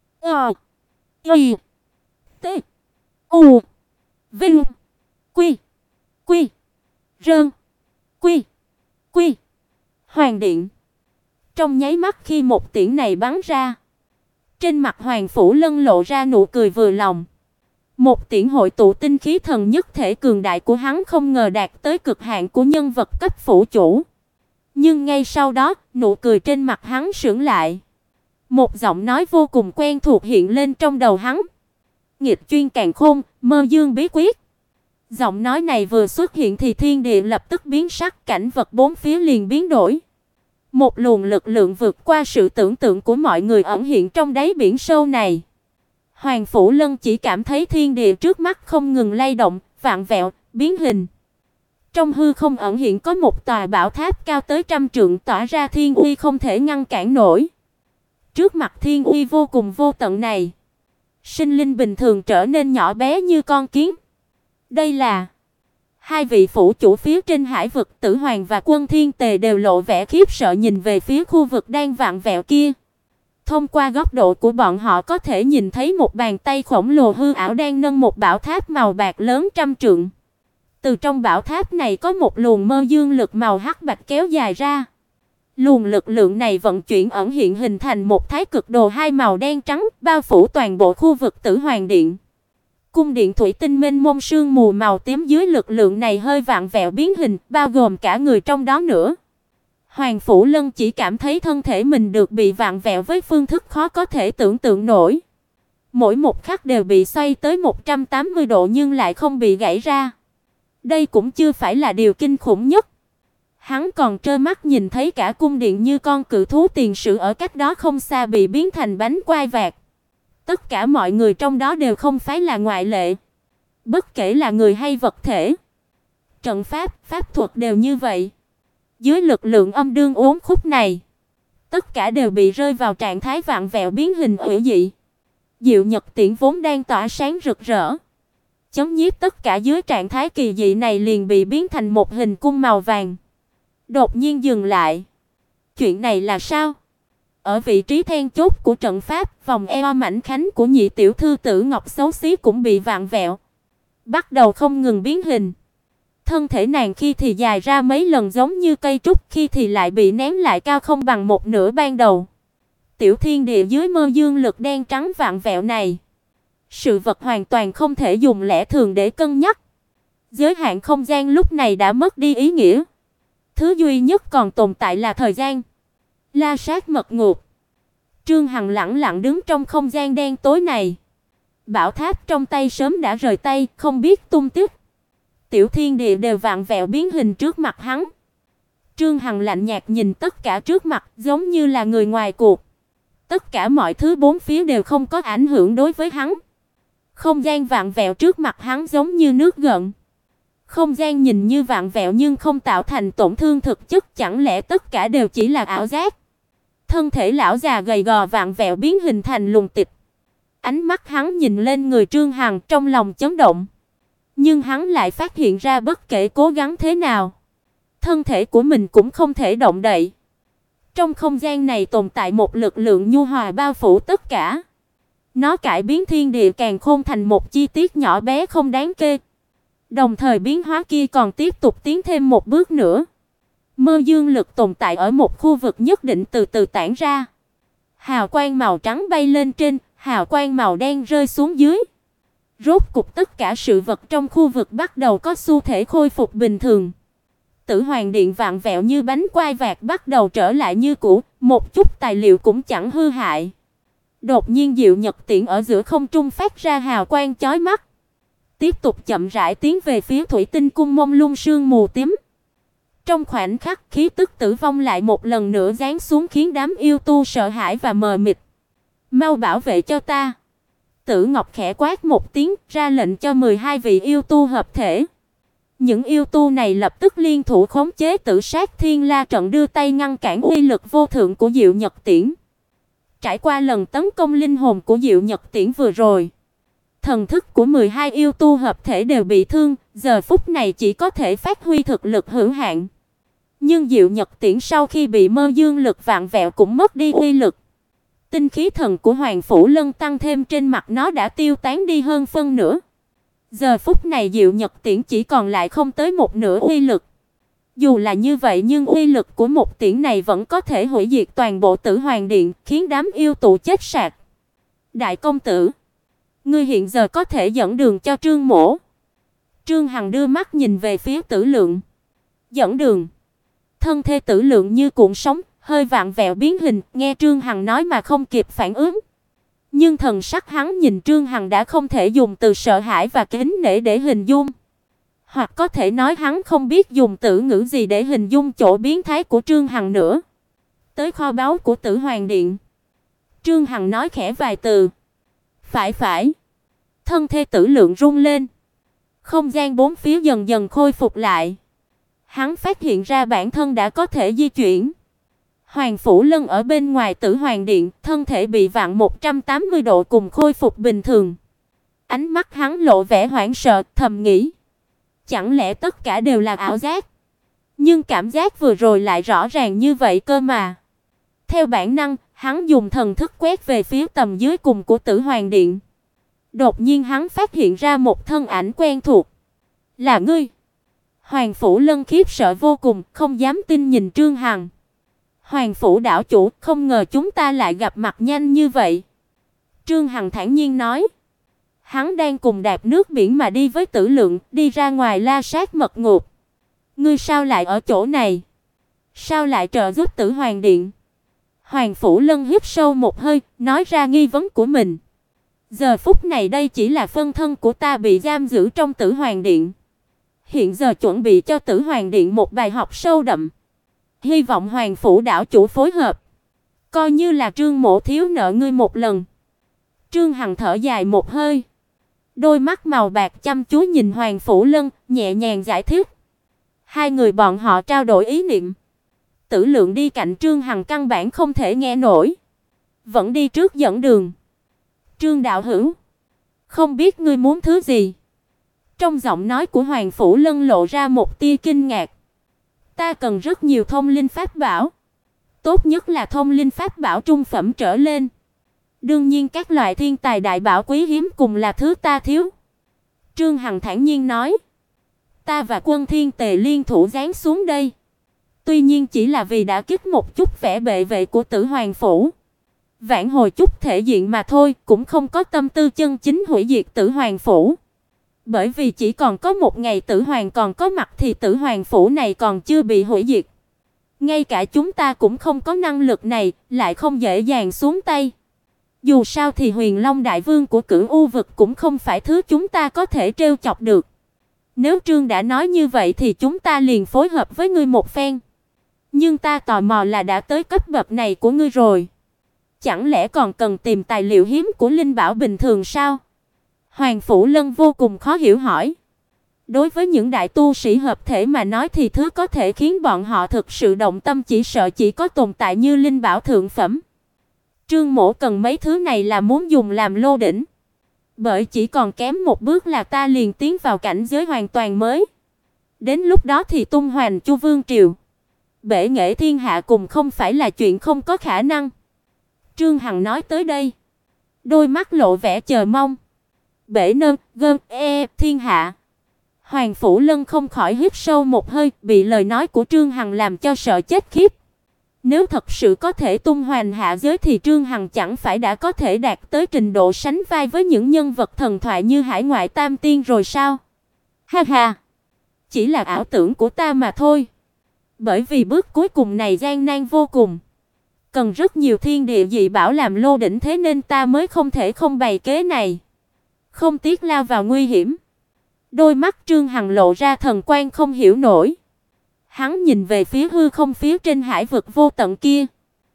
T U Vinh Quy Quy Rơn Quy Quy Hoàng điện. Trong nháy mắt khi một tiễn này bắn ra, trên mặt Hoàng Phủ Lân lộ ra nụ cười vừa lòng. Một tiễn hội tụ tinh khí thần nhất thể cường đại của hắn không ngờ đạt tới cực hạn của nhân vật cấp phủ chủ. Nhưng ngay sau đó, nụ cười trên mặt hắn sững lại. Một giọng nói vô cùng quen thuộc hiện lên trong đầu hắn. Nghịch chuyên càn khôn, Mơ dương bí quyết. Giọng nói này vừa xuất hiện thì thiên địa lập tức biến sắc, cảnh vật bốn phía liền biến đổi. Một luồng lực lượng vượt qua sự tưởng tượng của mọi người ẩn hiện trong đáy biển sâu này. Hoàng Phủ Lân chỉ cảm thấy thiên địa trước mắt không ngừng lay động, vặn vẹo, biến hình. Trong hư không ẩn hiện có một tòa bảo tháp cao tới 100 trượng tỏa ra thiên uy không thể ngăn cản nổi. Trước mặt thiên uy vô cùng vô tận này, sinh linh bình thường trở nên nhỏ bé như con kiến. Đây là hai vị phủ chủ phía trên hải vực Tử Hoàng và Quân Thiên Tề đều lộ vẻ khiếp sợ nhìn về phía khu vực đang vặn vẹo kia. Thông qua góc độ của bọn họ có thể nhìn thấy một bàn tay khổng lồ hư ảo đang nâng một bảo tháp màu bạc lớn 100 trượng. Từ trong bảo tháp này có một luồng mơ dương lực màu hắc bạch kéo dài ra. Luồng lực lượng này vận chuyển ẩn hiện hình thành một thái cực đồ hai màu đen trắng, bao phủ toàn bộ khu vực Tử Hoàng điện. Cung điện thủy tinh mênh mông sương mù màu tím dưới lực lượng này hơi vặn vẹo biến hình, bao gồm cả người trong đó nữa. Hoàng Phủ Lân chỉ cảm thấy thân thể mình được bị vặn vẹo với phương thức khó có thể tưởng tượng nổi. Mỗi một khắc đều bị xoay tới 180 độ nhưng lại không bị gãy ra. Đây cũng chưa phải là điều kinh khủng nhất. Hắn còn trơ mắt nhìn thấy cả cung điện như con cự thú tiền sử ở cách đó không xa bị biến thành bánh quai vạc. Tất cả mọi người trong đó đều không phải là ngoại lệ. Bất kể là người hay vật thể, trận pháp, pháp thuật đều như vậy. Dưới lực lượng âm dương uốn khúc này, tất cả đều bị rơi vào trạng thái vặn vẹo biến hình hủy dị. Diệu Nhật Tiễn vốn đang tỏa sáng rực rỡ, chấm nhiếp tất cả dưới trạng thái kỳ dị này liền bị biến thành một hình cung màu vàng. Đột nhiên dừng lại. Chuyện này là sao? Ở vị trí then chốt của trận pháp, vòng eo mảnh khảnh của nhị tiểu thư Tử Ngọc xấu xí cũng bị vặn vẹo, bắt đầu không ngừng biến hình. Thân thể nàng khi thì dài ra mấy lần giống như cây trúc, khi thì lại bị ném lại cao không bằng một nửa ban đầu. Tiểu thiên địa dưới mơ dương lực đen trắng vặn vẹo này, sự vật hoàn toàn không thể dùng lẽ thường để cân nhắc. Giới hạn không gian lúc này đã mất đi ý nghĩa. Thứ duy nhất còn tồn tại là thời gian. La sát mật ngục. Trương Hằng lẳng lặng đứng trong không gian đen tối này. Bảo tháp trong tay sớm đã rời tay, không biết tung tích. Tiểu thiên địa đều vặn vẹo biến hình trước mặt hắn. Trương Hằng lạnh nhạt nhìn tất cả trước mặt, giống như là người ngoài cuộc. Tất cả mọi thứ bốn phía đều không có ảnh hưởng đối với hắn. Không gian vặn vẹo trước mặt hắn giống như nước gợn. Không gian nhìn như vặn vẹo nhưng không tạo thành tổn thương thực chất, chẳng lẽ tất cả đều chỉ là ảo giác? Thân thể lão già gầy gò vặn vẹo biến hình thành lùn tịch. Ánh mắt hắn nhìn lên người Trương Hằng, trong lòng chấn động. Nhưng hắn lại phát hiện ra bất kể cố gắng thế nào, thân thể của mình cũng không thể động đậy. Trong không gian này tồn tại một lực lượng nhu hòa bao phủ tất cả. Nó cải biến thiên địa càn khôn thành một chi tiết nhỏ bé không đáng kể. Đồng thời biến hóa kia còn tiếp tục tiến thêm một bước nữa. Mơ dương lực tồn tại ở một khu vực nhất định từ từ tản ra. Hào quang màu trắng bay lên trên, hào quang màu đen rơi xuống dưới. Rốt cục tất cả sự vật trong khu vực bắt đầu có xu thế khôi phục bình thường. Tử Hoàng Điện vặn vẹo như bánh quai vạc bắt đầu trở lại như cũ, một chút tài liệu cũng chẳng hư hại. Đột nhiên Diệu Nhật Tiễn ở giữa không trung phát ra hào quang chói mắt, tiếp tục chậm rãi tiến về phía Thủy Tinh Cung mông lung sương mù tím. Trong khoảnh khắc, khí tức tử vong lại một lần nữa giáng xuống khiến đám yêu tu sợ hãi và mờ mịt. Mau bảo vệ cho ta. Tử Ngọc khẽ quát một tiếng, ra lệnh cho 12 vị yêu tu hợp thể. Những yêu tu này lập tức liên thủ khống chế Tử Sát Thiên La trận, đưa tay ngăn cản uy lực vô thượng của Diệu Nhật Tiễn. Trải qua lần tấn công linh hồn của Diệu Nhật Tiễn vừa rồi, thần thức của 12 yêu tu hợp thể đều bị thương, giờ phút này chỉ có thể phát huy thực lực hữu hạn. Nhưng Diệu Nhật Tiễn sau khi bị mơ dương lực vặn vẹo cũng mất đi uy lực. Tinh khí thần của Hoàng Phủ Lân tăng thêm trên mặt nó đã tiêu tán đi hơn phân nửa. Giờ phút này Diệu Nhật Tiễn chỉ còn lại không tới một nửa uy lực. Dù là như vậy nhưng uy lực của một tiễn này vẫn có thể hủy diệt toàn bộ Tử Hoàng Điện, khiến đám yêu tụ chết sạch. Đại công tử, ngươi hiện giờ có thể dẫn đường cho Trương mỗ. Trương Hằng đưa mắt nhìn về phía Tử Lượng. Dẫn đường? Thân thể Tử Lượng như cuộn sóng, hơi vặn vẹo biến hình, nghe Trương Hằng nói mà không kịp phản ứng. Nhưng thần sắc hắn nhìn Trương Hằng đã không thể dùng từ sợ hãi và kính nể để hình dung. Hoặc có thể nói hắn không biết dùng từ ngữ gì để hình dung chỗ biến thái của Trương Hằng nữa. Tới kho báu của Tử Hoàng Điện, Trương Hằng nói khẽ vài từ. Phải. Thân thể Tử Lượng rung lên. Không gian bốn phía dần dần khôi phục lại. Hắn phát hiện ra bản thân đã có thể di chuyển. Hoàng Phủ Lân ở bên ngoài Tử Hoàng Điện, thân thể bị vặn 180 độ cùng khôi phục bình thường. Ánh mắt hắn lộ vẻ hoảng sợ, thầm nghĩ, chẳng lẽ tất cả đều là ảo giác? Nhưng cảm giác vừa rồi lại rõ ràng như vậy cơ mà. Theo bản năng, hắn dùng thần thức quét về phía tầm dưới cùng của Tử Hoàng Điện. Đột nhiên hắn phát hiện ra một thân ảnh quen thuộc. Là ngươi? Hoàng Phủ Lân khiếp sợ vô cùng, không dám tin nhìn Trương Hằng. Hoàng Phủ đảo chủ, không ngờ chúng ta lại gặp mặt nhanh như vậy. Trương Hằng thản nhiên nói. Hắn đang cùng đạp nước biển mà đi với Tử Lượng, đi ra ngoài La Sát mật ngục. Ngươi sao lại ở chỗ này? Sao lại trợ giúp Tử Hoàng Điện? Hoàng Phủ Lân hít sâu một hơi, nói ra nghi vấn của mình. Giờ phút này đây chỉ là phân thân của ta bị giam giữ trong Tử Hoàng Điện. Hiện giờ chuẩn bị cho Tử Hoàng Điện một bài học sâu đậm. Hy vọng Hoàng Phủ đảo chủ phối hợp. Coi như là Trương mỗ thiếu nợ ngươi một lần. Trương Hằng thở dài một hơi. Đôi mắt màu bạc chăm chú nhìn Hoàng Phủ Lân, nhẹ nhàng giải thích. Hai người bọn họ trao đổi ý niệm. Tử Lượng đi cạnh Trương Hằng căn bản không thể nghe nổi, vẫn đi trước dẫn đường. Trương đạo hữu, không biết ngươi muốn thứ gì? Trong giọng nói của Hoàng Phủ Lân lộ ra một tia kinh ngạc. Ta cần rất nhiều thông linh pháp bảo, tốt nhất là thông linh pháp bảo trung phẩm trở lên. Đương nhiên các loại thiên tài đại bảo quý hiếm cùng là thứ ta thiếu. Trương Hằng thản nhiên nói. Ta và Quân Thiên Tề liên thủ giáng xuống đây, tuy nhiên chỉ là vì đã kích một chút vẻ bệ vệ của Tử Hoàng phủ, vãn hồi chút thể diện mà thôi, cũng không có tâm tư chân chính hủy diệt Tử Hoàng phủ. Bởi vì chỉ còn có một ngày Tử Hoàng còn có mặt thì Tử Hoàng phủ này còn chưa bị hủy diệt. Ngay cả chúng ta cũng không có năng lực này, lại không dễ dàng xuống tay. Dù sao thì Huyền Long đại vương của Cửu U vực cũng không phải thứ chúng ta có thể trêu chọc được. Nếu Trương đã nói như vậy thì chúng ta liền phối hợp với ngươi một phen. Nhưng ta tò mò là đã tới cấp bậc này của ngươi rồi, chẳng lẽ còn cần tìm tài liệu hiếm của linh bảo bình thường sao? Hoàng Phủ Lân vô cùng khó hiểu hỏi. Đối với những đại tu sĩ hợp thể mà nói thì thứ có thể khiến bọn họ thực sự động tâm chỉ sợ chỉ có tồn tại như linh bảo thượng phẩm. Trương Mỗ cần mấy thứ này là muốn dùng làm lô đỉnh. Bởi chỉ còn kém một bước là ta liền tiến vào cảnh giới hoàn toàn mới. Đến lúc đó thì tung hoành Chu Vương triều, bệ nghệ thiên hạ cùng không phải là chuyện không có khả năng. Trương Hằng nói tới đây, đôi mắt lộ vẻ chờ mong. Bể nâng, gơn, thiên hạ. Hoàng Phủ Lân không khỏi hít sâu một hơi, bị lời nói của Trương Hằng làm cho sợ chết khiếp. Nếu thật sự có thể tung hoành hạ giới thì Trương Hằng chẳng phải đã có thể đạt tới trình độ sánh vai với những nhân vật thần thoại như Hải Ngoại Tam Tiên rồi sao? Ha ha, chỉ là ảo tưởng của ta mà thôi. Bởi vì bước cuối cùng này gian nan vô cùng, cần rất nhiều thiên địa dị bảo làm lô đỉnh, thế nên ta mới không thể không bày kế này, không tiếc lao vào nguy hiểm. Đôi mắt Trương Hằng lộ ra thần quang không hiểu nổi. Hắn nhìn về phía hư không phía trên hải vực vô tận kia.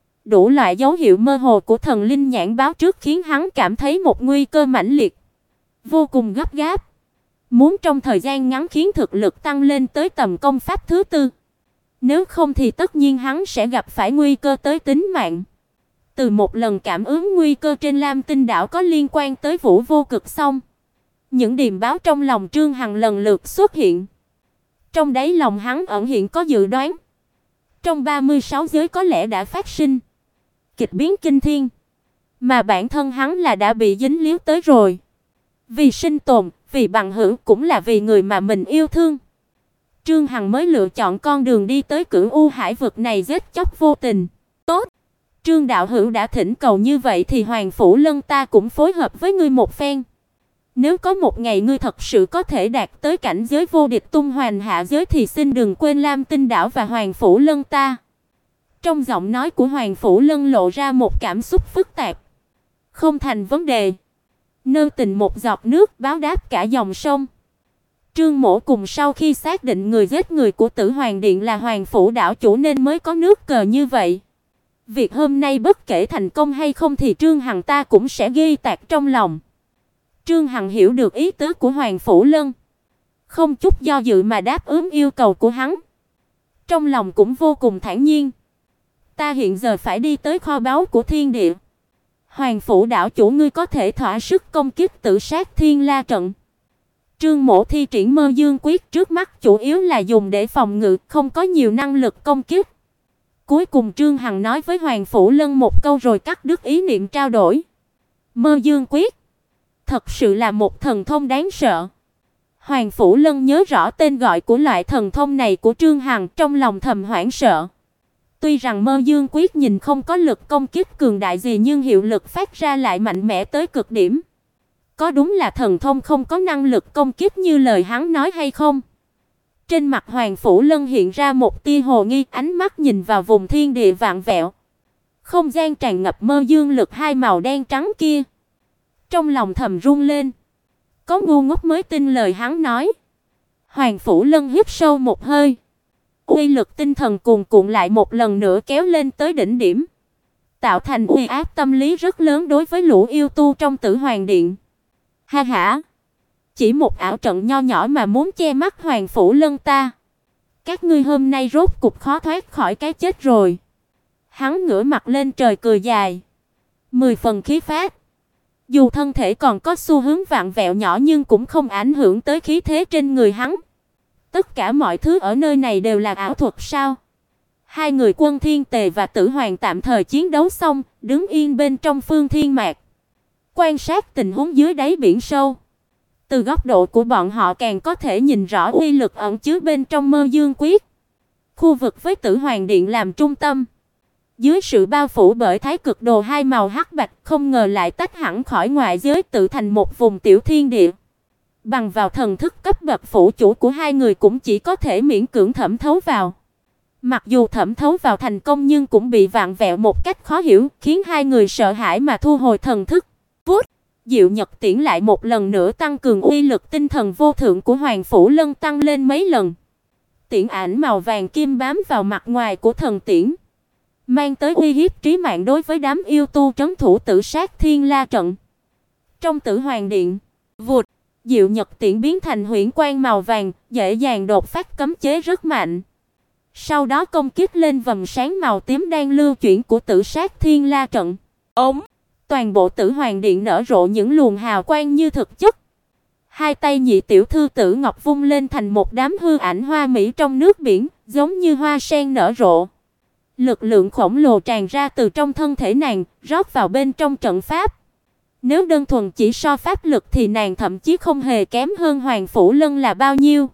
Đủ loại dấu hiệu mơ hồ của thần linh nhãn báo trước khiến hắn cảm thấy một nguy cơ mãnh liệt, vô cùng gấp gáp, muốn trong thời gian ngắn khiến thực lực tăng lên tới tầm công pháp thứ tư. Nếu không thì tất nhiên hắn sẽ gặp phải nguy cơ tới tính mạng. Từ một lần cảm ứng nguy cơ trên Lam Tinh đảo có liên quan tới Vũ Vô Cực xong, những điềm báo trong lòng Trương Hằng lần lượt xuất hiện. Trong đáy lòng hắn ẩn hiện có dự đoán. Trong 36 giới có lẽ đã phát sinh kịch biến kinh thiên, mà bản thân hắn là đã bị dính líu tới rồi. Vì sinh tồn, vì bằng hữu, cũng là vì người mà mình yêu thương, Trương Hằng mới lựa chọn con đường đi tới Cửu U hải vực này giết chóc vô tình. Tốt, Trương đạo hữu đã thỉnh cầu như vậy thì Hoàng Phủ Lân ta cũng phối hợp với ngươi một phen. Nếu có một ngày ngươi thật sự có thể đạt tới cảnh giới vô địch tung hoành hạ giới thì xin đừng quên Lam Tinh đảo và Hoàng Phủ Lân ta. Trong giọng nói của Hoàng Phủ Lân lộ ra một cảm xúc phức tạp. Không thành vấn đề. Nơ tình một giọt nước báo đáp cả dòng sông. Trương Mỗ cùng sau khi xác định người giết người của Tử Hoàng Điện là Hoàng Phủ đảo chủ nên mới có nước cờ như vậy. Việc hôm nay bất kể thành công hay không thì Trương Hằng ta cũng sẽ ghi tạc trong lòng. Trương Hằng hiểu được ý tứ của Hoàng Phủ Lân, không chút do dự mà đáp ứng yêu cầu của hắn. Trong lòng cũng vô cùng thản nhiên. Ta hiện giờ phải đi tới kho báu của thiên địa. Hoàng Phủ đảo chủ ngươi có thể thỏa sức công kích tự sát Thiên La trận. Trương Mỗ thi triển Mơ Dương quyết trước mắt chủ yếu là dùng để phòng ngự, không có nhiều năng lực công kích. Cuối cùng Trương Hằng nói với Hoàng Phủ Lân một câu rồi cắt đứt ý niệm trao đổi. Mơ Dương quyết thật sự là một thần thông đáng sợ. Hoàng Phủ Lân nhớ rõ tên gọi của loại thần thông này của Trương Hằng, trong lòng thầm hoảng sợ. Tuy rằng Mơ Dương quyết nhìn không có lực công kích cường đại gì nhưng hiệu lực phát ra lại mạnh mẽ tới cực điểm. Có đúng là thần thông không có năng lực công kích như lời hắn nói hay không? Trên mặt Hoàng Phủ Lân hiện ra một tia hồ nghi, ánh mắt nhìn vào vùng thiên địa vạn vẹo. Không gian tràn ngập mơ dương lực hai màu đen trắng kia. Trong lòng thầm run lên. Có ngu ngốc mới tin lời hắn nói. Hoàng Phủ Lân hít sâu một hơi. Uy lực tinh thần cuồn cuộn lại một lần nữa kéo lên tới đỉnh điểm, tạo thành uy áp tâm lý rất lớn đối với lũ yêu tu trong Tử Hoàng Điện. Ha ha, chỉ một ảo trận nho nhỏ mà muốn che mắt Hoàng Phủ Lân ta. các ngươi hôm nay rốt cục khó thoát khỏi cái chết rồi. Hắn ngửa mặt lên trời cười dài, 10 phần khí phách. Dù thân thể còn có xu hướng vặn vẹo nhỏ nhưng cũng không ảnh hưởng tới khí thế trên người hắn. Tất cả mọi thứ ở nơi này đều là ảo thuật sao? Hai người Quân Thiên Tề và Tử Hoàng tạm thời chiến đấu xong, đứng yên bên trong Phương Thiên Mạc, quan sát tình huống dưới đáy biển sâu. Từ góc độ của bọn họ càng có thể nhìn rõ uy lực ẩn chứa bên trong Mơ Dương Quyết. Khu vực với Tử Hoàng Điện làm trung tâm, dưới sự bao phủ bởi Thái Cực Đồ hai màu hắc bạch, không ngờ lại tách hẳn khỏi ngoại giới tự thành một vùng tiểu thiên địa. Bằng vào thần thức cấp bậc phụ chủ của hai người cũng chỉ có thể miễn cưỡng thẩm thấu vào. Mặc dù thẩm thấu vào thành công nhưng cũng bị vặn vẹo một cách khó hiểu, khiến hai người sợ hãi mà thu hồi thần thức. Vút, Diệu Nhật Tiễn lại một lần nữa tăng cường uy lực tinh thần vô thượng của Hoàng Phủ Lân tăng lên mấy lần. Tiễn ảnh màu vàng kim bám vào mặt ngoài của thần tiễn, mang tới uy hiếp trí mạng đối với đám yêu tu trấn thủ Tử Sát Thiên La trận. Trong Tử Hoàng Điện, vụt, Diệu Nhật Tiễn biến thành huyễn quang màu vàng, dễ dàng đột phát cấm chế rất mạnh. Sau đó công kích lên vầng sáng màu tím đang lưu chuyển của Tử Sát Thiên La trận. Ống, toàn bộ Tử Hoàng Điện nở rộ những luồng hào quang như thực chất. Hai tay nhị tiểu thư Tử Ngọc vung lên thành một đám hư ảnh hoa mỹ trong nước biển, giống như hoa sen nở rộ. Lực lượng khổng lồ tràn ra từ trong thân thể nàng, rót vào bên trong trận pháp. Nếu đơn thuần chỉ so pháp lực thì nàng thậm chí không hề kém hơn Hoàng Phủ Lân là bao nhiêu.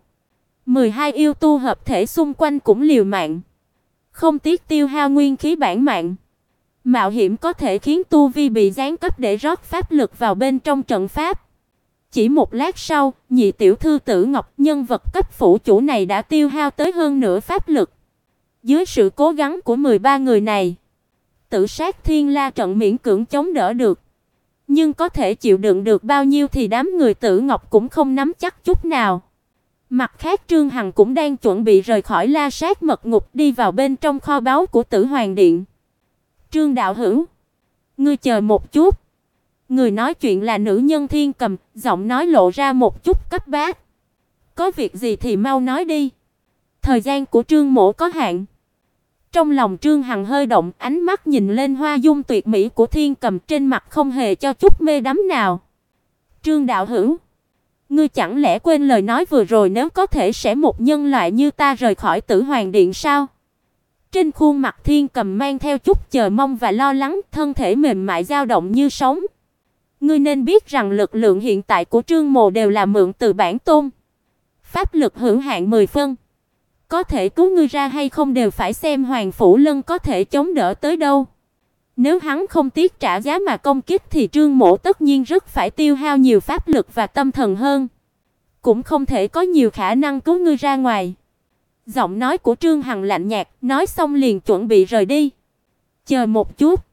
12 yêu tu hợp thể xung quanh cũng liều mạng, không tiếc tiêu hao nguyên khí bản mạng. Mạo hiểm có thể khiến tu vi bị giáng cấp để rót pháp lực vào bên trong trận pháp. Chỉ một lát sau, nhị tiểu thư Tử Ngọc, nhân vật cấp phụ chủ này đã tiêu hao tới hơn nửa pháp lực. Dưới sự cố gắng của 13 người này, Tử Sát Thiên La trận miễn cưỡng chống đỡ được. Nhưng có thể chịu đựng được bao nhiêu thì đám người Tử Ngọc cũng không nắm chắc chút nào. Mặt khác Trương Hằng cũng đang chuẩn bị rời khỏi La Sát mật ngục đi vào bên trong kho báu của Tử Hoàng Điện. Trương đạo hữu, ngươi chờ một chút. Người nói chuyện là nữ nhân Thiên Cầm, giọng nói lộ ra một chút cấp bách. Có việc gì thì mau nói đi. Thời gian của Trương mỗ có hạn. Trong lòng Trương Hằng hơi động, ánh mắt nhìn lên hoa dung tuyệt mỹ của Thiên Cầm, trên mặt không hề cho chút mê đắm nào. Trương đạo hữu, ngươi chẳng lẽ quên lời nói vừa rồi nếu có thể sẽ một nhân loại như ta rời khỏi Tử Hoàng Điện sao? Trên khuôn mặt Thiên Cầm mang theo chút chờ mong và lo lắng, thân thể mềm mại dao động như sóng. Ngươi nên biết rằng lực lượng hiện tại của Trương mỗ đều là mượn từ bản tôn. Pháp lực hữu hạn 10 phân. Có thể cứu ngươi ra hay không đều phải xem Hoàng Phủ Lân có thể chống đỡ tới đâu. Nếu hắn không tiếc trả giá mà công kích thì Trương mỗ tất nhiên rất phải tiêu hao nhiều pháp lực và tâm thần hơn. Cũng không thể có nhiều khả năng cứu ngươi ra ngoài. Giọng nói của Trương Hằng lạnh nhạt, nói xong liền chuẩn bị rời đi. Chờ một chút,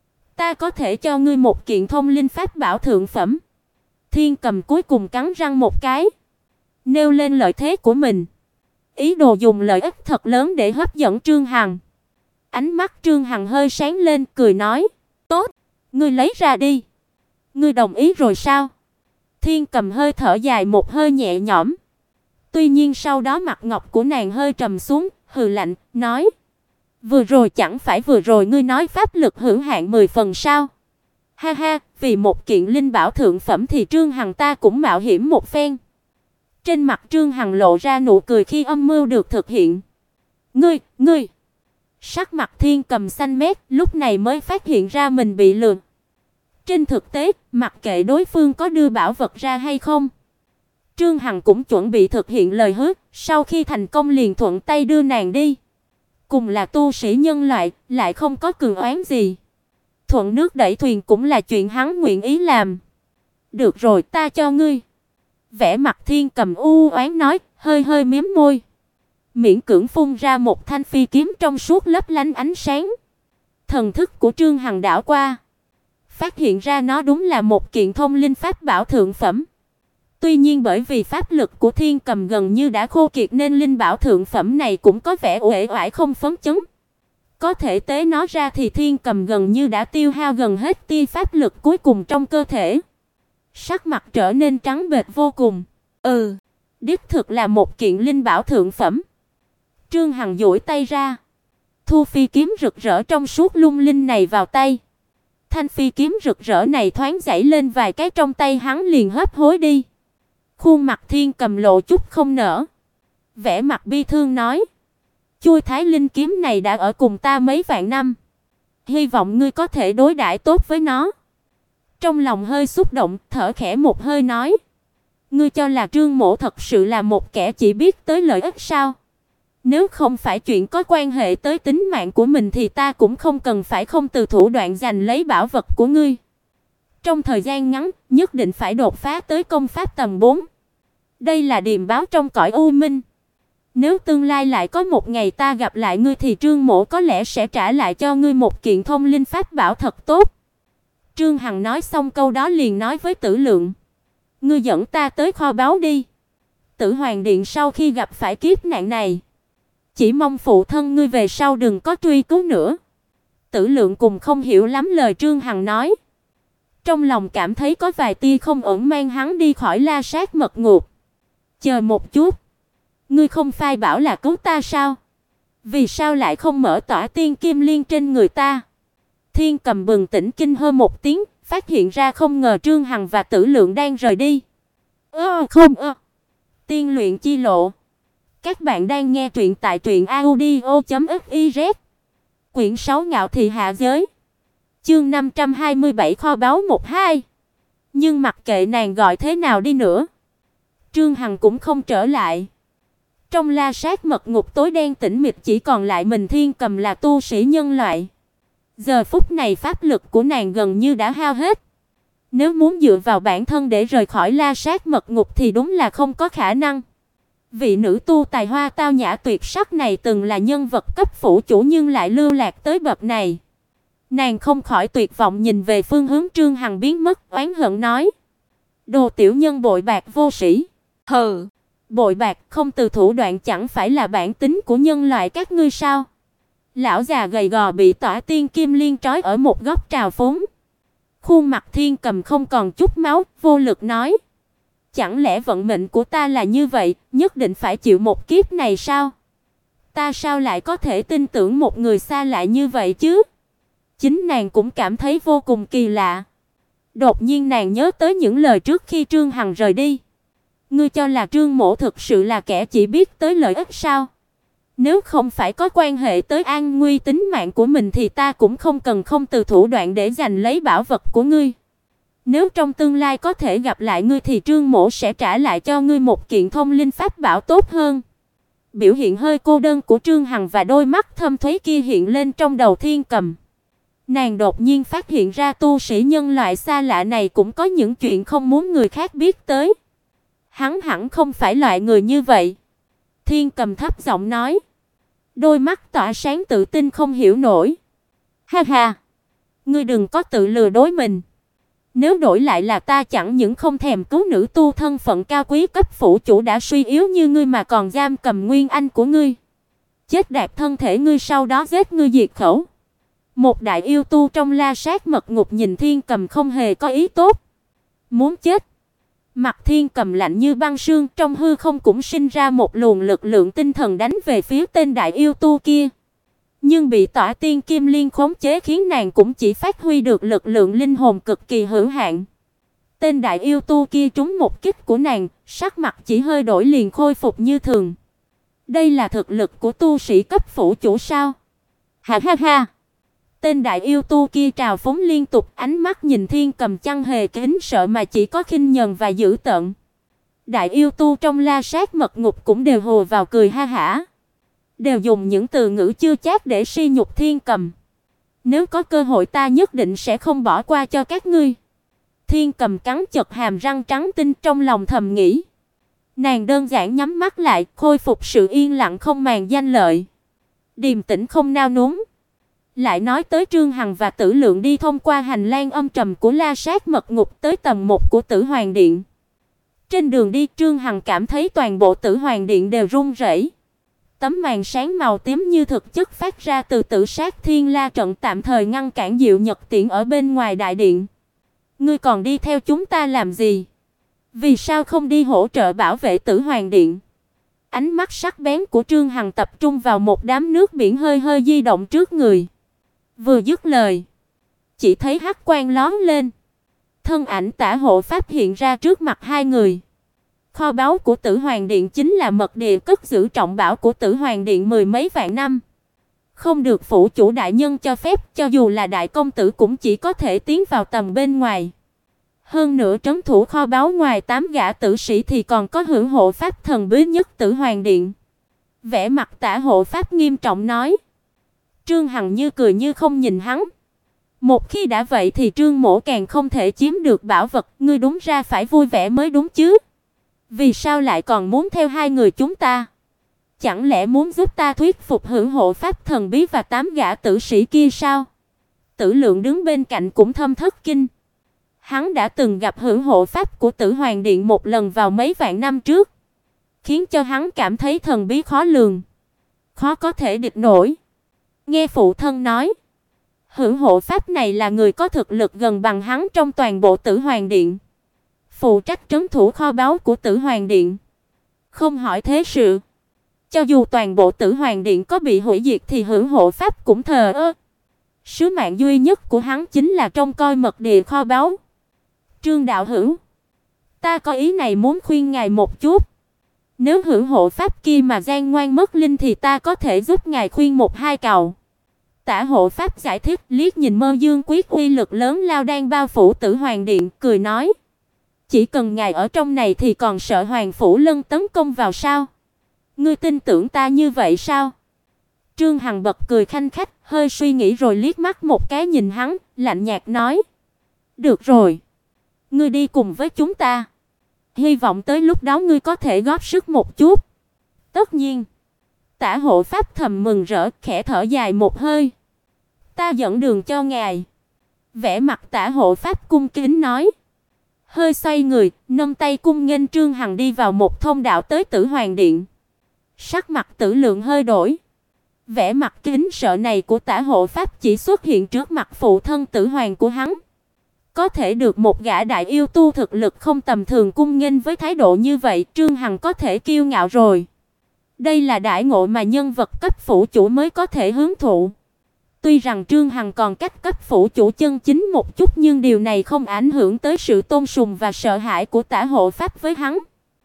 ta có thể cho ngươi một kiện thông linh pháp bảo thượng phẩm. Thiên Cầm cuối cùng cắn răng một cái, nêu lên lợi thế của mình. Ý đồ dùng lợi ích thật lớn để hấp dẫn Trương Hằng. Ánh mắt Trương Hằng hơi sáng lên, cười nói: "Tốt, ngươi lấy ra đi." "Ngươi đồng ý rồi sao?" Thiên Cầm hơi thở dài một hơi nhẹ nhõm. Tuy nhiên sau đó mặt ngọc của nàng hơi trầm xuống, hừ lạnh, nói: "Vừa rồi chẳng phải vừa rồi ngươi nói pháp lực hữu hạn 10 phần sao? Ha ha, vì một kiện linh bảo thượng phẩm thì Trương Hằng ta cũng mạo hiểm một phen." Trên mặt Trương Hằng lộ ra nụ cười khi âm mưu được thực hiện. Ngươi. Sắc mặt Thiên Cầm xanh mét, lúc này mới phát hiện ra mình bị lừa. Trên thực tế, mặc kệ đối phương có đưa bảo vật ra hay không, Trương Hằng cũng chuẩn bị thực hiện lời hứa, sau khi thành công liền thuận tay đưa nàng đi. Cùng là tu sĩ nhân loại, lại không có cường oán gì. Thuận nước đẩy thuyền cũng là chuyện hắn nguyện ý làm. "Được rồi, ta cho ngươi." Vẻ mặt Thiên Cầm u oán nói, hơi miếm môi, miễn cưỡng phun ra một thanh phi kiếm trong suốt lấp lánh ánh sáng. Thần thức của Trương Hằng đảo qua, phát hiện ra nó đúng là một kiện thông linh pháp bảo thượng phẩm. Tuy nhiên bởi vì pháp lực của Thiên Cầm gần như đã khô kiệt nên linh bảo thượng phẩm này cũng có vẻ uể oải không phấn chấn. Có thể tế nó ra thì Thiên Cầm gần như đã tiêu hao gần hết tia pháp lực cuối cùng trong cơ thể. Sắc mặt trở nên trắng bệch vô cùng. Đích thực là một kiện linh bảo thượng phẩm. Trương Hằng duỗi tay ra, thu phi kiếm rực rỡ trong suốt lung linh này vào tay. Thanh phi kiếm rực rỡ này thoáng dãy lên vài cái trong tay hắn liền hấp hối đi. Khuôn mặt Thiên Cầm lộ chút không nở, vẻ mặt bi thương nói: "Chui Thái Linh kiếm này đã ở cùng ta mấy vạn năm, hy vọng ngươi có thể đối đãi tốt với nó." Trong lòng hơi xúc động, thở khẽ một hơi nói: "Ngươi cho là Trương mỗ thật sự là một kẻ chỉ biết tới lợi ích sao? Nếu không phải chuyện có quan hệ tới tính mạng của mình thì ta cũng không cần phải không từ thủ đoạn giành lấy bảo vật của ngươi. Trong thời gian ngắn, nhất định phải đột phá tới công pháp tầm 4. Đây là điềm báo trong cõi u minh. Nếu tương lai lại có một ngày ta gặp lại ngươi thì Trương mỗ có lẽ sẽ trả lại cho ngươi một kiện thông linh pháp bảo thật tốt." Trương Hằng nói xong câu đó liền nói với Tử Lượng: "Ngươi dẫn ta tới kho báu đi. Tử Hoàng Điện sau khi gặp phải kiếp nạn này, chỉ mong phụ thân ngươi về sau đừng có truy cứu nữa." Tử Lượng cùng không hiểu lắm lời Trương Hằng nói, trong lòng cảm thấy có vài tia không ổn, mang hắn đi khỏi La Sát Mật Ngục. "Chờ một chút, ngươi không phải bảo là cứu ta sao? Vì sao lại không mở tỏa tiên kim liên trên người ta?" Thiên Cầm bừng tỉnh kinh hô một tiếng, phát hiện ra không ngờ Trương Hằng và Tử Lượng đang rời đi. Tiên luyện chi lộ. Các bạn đang nghe truyện tại truyệnaudio.fiz. Quyển 6 Ngạo thị hạ giới. Chương 527 kho báu 1-2. Nhưng mặc kệ nàng gọi thế nào đi nữa, Trương Hằng cũng không trở lại. Trong La Sát Mật Ngục tối đen tĩnh mịch chỉ còn lại mình Thiên Cầm là tu sĩ nhân loại. Giờ phút này pháp lực của nàng gần như đã hao hết. Nếu muốn dựa vào bản thân để rời khỏi La Sát Mật Ngục thì đúng là không có khả năng. Vị nữ tu tài hoa tao nhã tuyệt sắc này từng là nhân vật cấp phủ chủ nhưng lại lưu lạc tới bậc này. Nàng không khỏi tuyệt vọng nhìn về phương hướng Trương Hằng biến mất, oán hận nói: "Đồ tiểu nhân bội bạc vô sĩ." "Hừ, bội bạc không từ thủ đoạn chẳng phải là bản tính của nhân loại các ngươi sao?" Lão già gầy gò bị tỏa tiên kim liên trói ở một góc trào phúng. Khuôn mặt Thiên Cầm không còn chút máu, vô lực nói: "Chẳng lẽ vận mệnh của ta là như vậy, nhất định phải chịu một kiếp này sao? Ta sao lại có thể tin tưởng một người xa lạ như vậy chứ?" Chính nàng cũng cảm thấy vô cùng kỳ lạ. Đột nhiên nàng nhớ tới những lời trước khi Trương Hằng rời đi. "Ngươi cho là Trương mỗ thực sự là kẻ chỉ biết tới lợi ích sao? Nếu không phải có quan hệ tới an nguy tính mạng của mình thì ta cũng không cần không từ thủ đoạn để giành lấy bảo vật của ngươi. Nếu trong tương lai có thể gặp lại ngươi thì Trương mỗ sẽ trả lại cho ngươi một kiện thông linh pháp bảo tốt hơn." Biểu hiện hơi cô đơn của Trương Hằng và đôi mắt thâm thúy kia hiện lên trong đầu Thiên Cầm. Nàng đột nhiên phát hiện ra tu sĩ nhân loại xa lạ này cũng có những chuyện không muốn người khác biết tới. Hắn hẳn không phải loại người như vậy. Thiên Cầm thấp giọng nói, đôi mắt tỏa sáng tự tin không hiểu nổi. "Ha ha, ngươi đừng có tự lừa dối mình. Nếu đổi lại là ta chẳng những không thèm cứu nữ tu thân phận cao quý cấp phủ chủ đã suy yếu như ngươi mà còn giam cầm nguyên anh của ngươi, chết đạp thân thể ngươi sau đó giết ngươi diệt khẩu." Một đại yêu tu trong La Sát Mật Ngục nhìn Thiên Cầm không hề có ý tốt. Muốn chết. Mặt Thiên Cầm lạnh như băng sương, trong hư không cũng sinh ra một luồng lực lượng tinh thần đánh về phía tên đại yêu tu kia. Nhưng bị tỏa tiên kim liên khống chế khiến nàng cũng chỉ phát huy được lực lượng linh hồn cực kỳ hữu hạn. Tên đại yêu tu kia trúng một kích của nàng, sắc mặt chỉ hơi đổi liền khôi phục như thường. Đây là thực lực của tu sĩ cấp phủ chủ sao? Ha ha ha. Tên đại yêu tu kia trào phúng liên tục, ánh mắt nhìn Thiên Cầm chẳng hề kính sợ mà chỉ có khinh nhờn và dữ tợn. Đại yêu tu trong La Sát Mật Ngục cũng đều hồ vào cười ha hả, đều dùng những từ ngữ chua chát để sỉ nhục Thiên Cầm. "Nếu có cơ hội ta nhất định sẽ không bỏ qua cho các ngươi." Thiên Cầm cắn chặt hàm răng trắng tinh, trong lòng thầm nghĩ. Nàng đơn giản nhắm mắt lại, khôi phục sự yên lặng không màng danh lợi, điềm tĩnh không nao núng. Lại nói tới Trương Hằng và Tử Lượng đi thông qua hành lang âm trầm của La Sát Mật Ngục tới tầng 1 của Tử Hoàng Điện. Trên đường đi, Trương Hằng cảm thấy toàn bộ Tử Hoàng Điện đều run rẩy. Tấm màn sáng màu tím như thực chất phát ra từ Tử Sát Thiên La trận tạm thời ngăn cản Diệu Nhật Tiễn ở bên ngoài đại điện. "Ngươi còn đi theo chúng ta làm gì? Vì sao không đi hỗ trợ bảo vệ Tử Hoàng Điện?" Ánh mắt sắc bén của Trương Hằng tập trung vào một đám nước biển hơi hơi di động trước người. Vừa dứt lời, chỉ thấy hắc quang lóe lên, thân ảnh Tả Hộ Pháp hiện ra trước mặt hai người. Kho báu của Tử Hoàng Điện chính là mật địa cất giữ trọng bảo của Tử Hoàng Điện mười mấy vạn năm, không được phủ chủ đại nhân cho phép, cho dù là đại công tử cũng chỉ có thể tiến vào tầm bên ngoài. Hơn nữa trấn thủ kho báu ngoài 8 gã tử sĩ thì còn có hưởng hộ pháp thần bí nhất Tử Hoàng Điện. Vẻ mặt Tả Hộ Pháp nghiêm trọng nói. Trương Hằng như cười như không nhìn hắn. Một khi đã vậy thì Trương mỗ càng không thể chiếm được bảo vật, ngươi đúng ra phải vui vẻ mới đúng chứ. Vì sao lại còn muốn theo hai người chúng ta? Chẳng lẽ muốn giúp ta thuyết phục hưởng hộ pháp thần bí và 8 gã tử sĩ kia sao? Tử Lượng đứng bên cạnh cũng thâm thất kinh. Hắn đã từng gặp hưởng hộ pháp của Tử Hoàng Điện một lần vào mấy vạn năm trước, khiến cho hắn cảm thấy thần bí khó lường, khó có thể địch nổi. Nghe phụ thân nói, hưởng hộ pháp này là người có thực lực gần bằng hắn trong toàn bộ Tử Hoàng Điện, phụ trách trấn thủ kho báu của Tử Hoàng Điện, không hỏi thế sự. Cho dù toàn bộ Tử Hoàng Điện có bị hủy diệt thì hưởng hộ pháp cũng thờ ơ. Sứ mạng duy nhất của hắn chính là trông coi mật địa kho báu. Trương đạo hữu, ta có ý này muốn khuyên ngài một chút. Nếu hưởng hộ pháp kia mà gian ngoan mất linh thì ta có thể giúp ngài khuyên một hai cầu. Tả hộ pháp giải thích, liếc nhìn Mơ Dương Quyết uy lực lớn lao đang bao phủ Tử Hoàng Điện, cười nói: "Chỉ cần ngài ở trong này thì còn sợ Hoàng phủ Lân tấn công vào sao? Ngươi tin tưởng ta như vậy sao?" Trương Hằng bật cười khanh khách, hơi suy nghĩ rồi liếc mắt một cái nhìn hắn, lạnh nhạt nói: "Được rồi, ngươi đi cùng với chúng ta. Hy vọng tới lúc đó ngươi có thể góp sức một chút." Tất nhiên. Tả hộ pháp thầm mừng rỡ, khẽ thở dài một hơi. "Ta dẫn đường cho ngài." Vẻ mặt Tả hộ pháp cung kính nói. Hơi xoay người, nâng tay cung nghênh Trương Hằng đi vào một thông đạo tới Tử Hoàng Điện. Sắc mặt Tử Lượng hơi đổi. Vẻ mặt kính sợ này của Tả hộ pháp chỉ xuất hiện trước mặt phụ thân Tử Hoàng của hắn. Có thể được một gã đại yêu tu thực lực không tầm thường cung nghênh với thái độ như vậy, Trương Hằng có thể kiêu ngạo rồi. Đây là đãi ngộ mà nhân vật cấp phủ chủ mới có thể hưởng thụ. Tuy rằng Trương Hằng còn cách cấp phủ chủ chân chính một chút, nhưng điều này không ảnh hưởng tới sự tôn sùng và sợ hãi của Tả hộ pháp với hắn.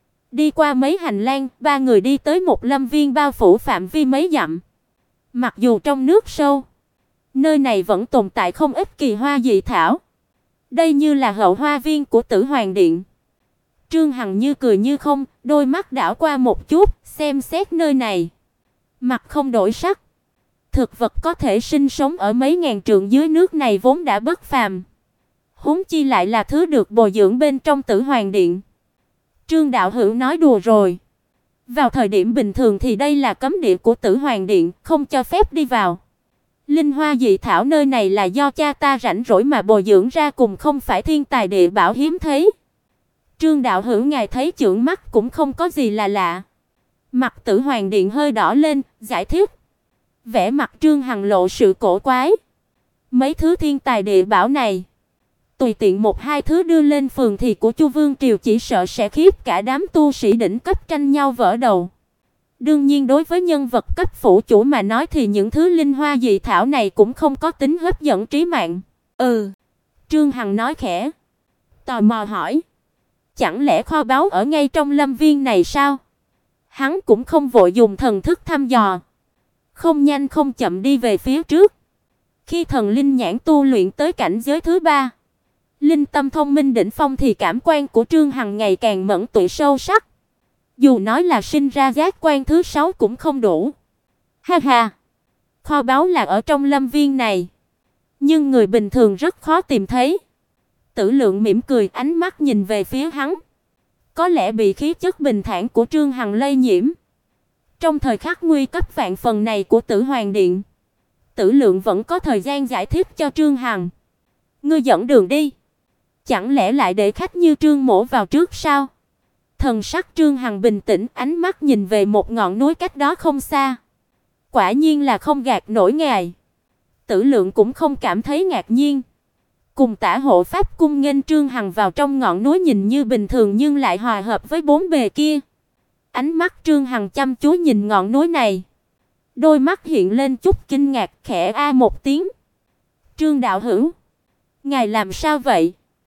Đi qua mấy hành lang, ba người đi tới một lâm viên bao phủ phạm vi mấy dặm. Mặc dù trong nước sâu, nơi này vẫn tồn tại không ít kỳ hoa dị thảo. Đây như là hậu hoa viên của Tử Hoàng Điện. Trương Hằng như cười như không, đôi mắt đảo qua một chút, xem xét nơi này. Mặt không đổi sắc. Thực vật có thể sinh sống ở mấy ngàn trượng dưới nước này vốn đã bất phàm, huống chi lại là thứ được bồi dưỡng bên trong Tử Hoàng Điện. Trương đạo hữu nói đùa rồi. Vào thời điểm bình thường thì đây là cấm địa của Tử Hoàng Điện, không cho phép đi vào. Linh hoa dị thảo nơi này là do cha ta rảnh rỗi mà bồi dưỡng ra, cùng không phải thiên tài địa bảo hiếm thấy. Trương đạo hữu ngài thấy chưởng mắt cũng không có gì là lạ. Mặt Tử Hoàng Điện hơi đỏ lên, giải thích. Vẻ mặt Trương Hằng lộ sự cổ quái. Mấy thứ thiên tài địa bảo này, tùy tiện một hai thứ đưa lên phường thì của Chu Vương triều chỉ sợ sẽ khiếp cả đám tu sĩ đỉnh cấp tranh nhau vỡ đầu. Đương nhiên đối với nhân vật cấp phủ chủ mà nói thì những thứ linh hoa dị thảo này cũng không có tính hấp dẫn trí mạng. Trương Hằng nói khẽ. Tò mò hỏi. Chẳng lẽ kho báu ở ngay trong lâm viên này sao? Hắn cũng không vội dùng thần thức thăm dò. Không nhanh không chậm đi về phía trước. Khi thần linh nhãn tu luyện tới cảnh giới thứ 3, linh tâm thông minh đỉnh phong thì cảm quan của Trương Hằng ngày càng mẫn tuệ sâu sắc. Dù nói là sinh ra giác quan thứ 6 cũng không đủ. Ha ha. Kho báu là ở trong lâm viên này, nhưng người bình thường rất khó tìm thấy. Tử Lượng mỉm cười, ánh mắt nhìn về phía hắn. Có lẽ bị khí chất bình thản của Trương Hằng lây nhiễm. Trong thời khắc nguy cấp vạn phần này của Tử Hoàng Điện, Tử Lượng vẫn có thời gian giải thích cho Trương Hằng. Ngươi dẫn đường đi. Chẳng lẽ lại để khách như Trương mỗ vào trước sao? Thần sắc Trương Hằng bình tĩnh, ánh mắt nhìn về một ngọn núi cách đó không xa. Quả nhiên là không gạt nổi ngài. Tử Lượng cũng không cảm thấy ngạc nhiên. Cùng Tả hộ pháp cung nghênh Trương Hằng vào trong ngọn núi nhìn như bình thường nhưng lại hòa hợp với bốn bề kia. Ánh mắt Trương Hằng chăm chú nhìn ngọn núi này, đôi mắt hiện lên chút kinh ngạc, khẽ a một tiếng. "Trương đạo hữu, ngài làm sao vậy?"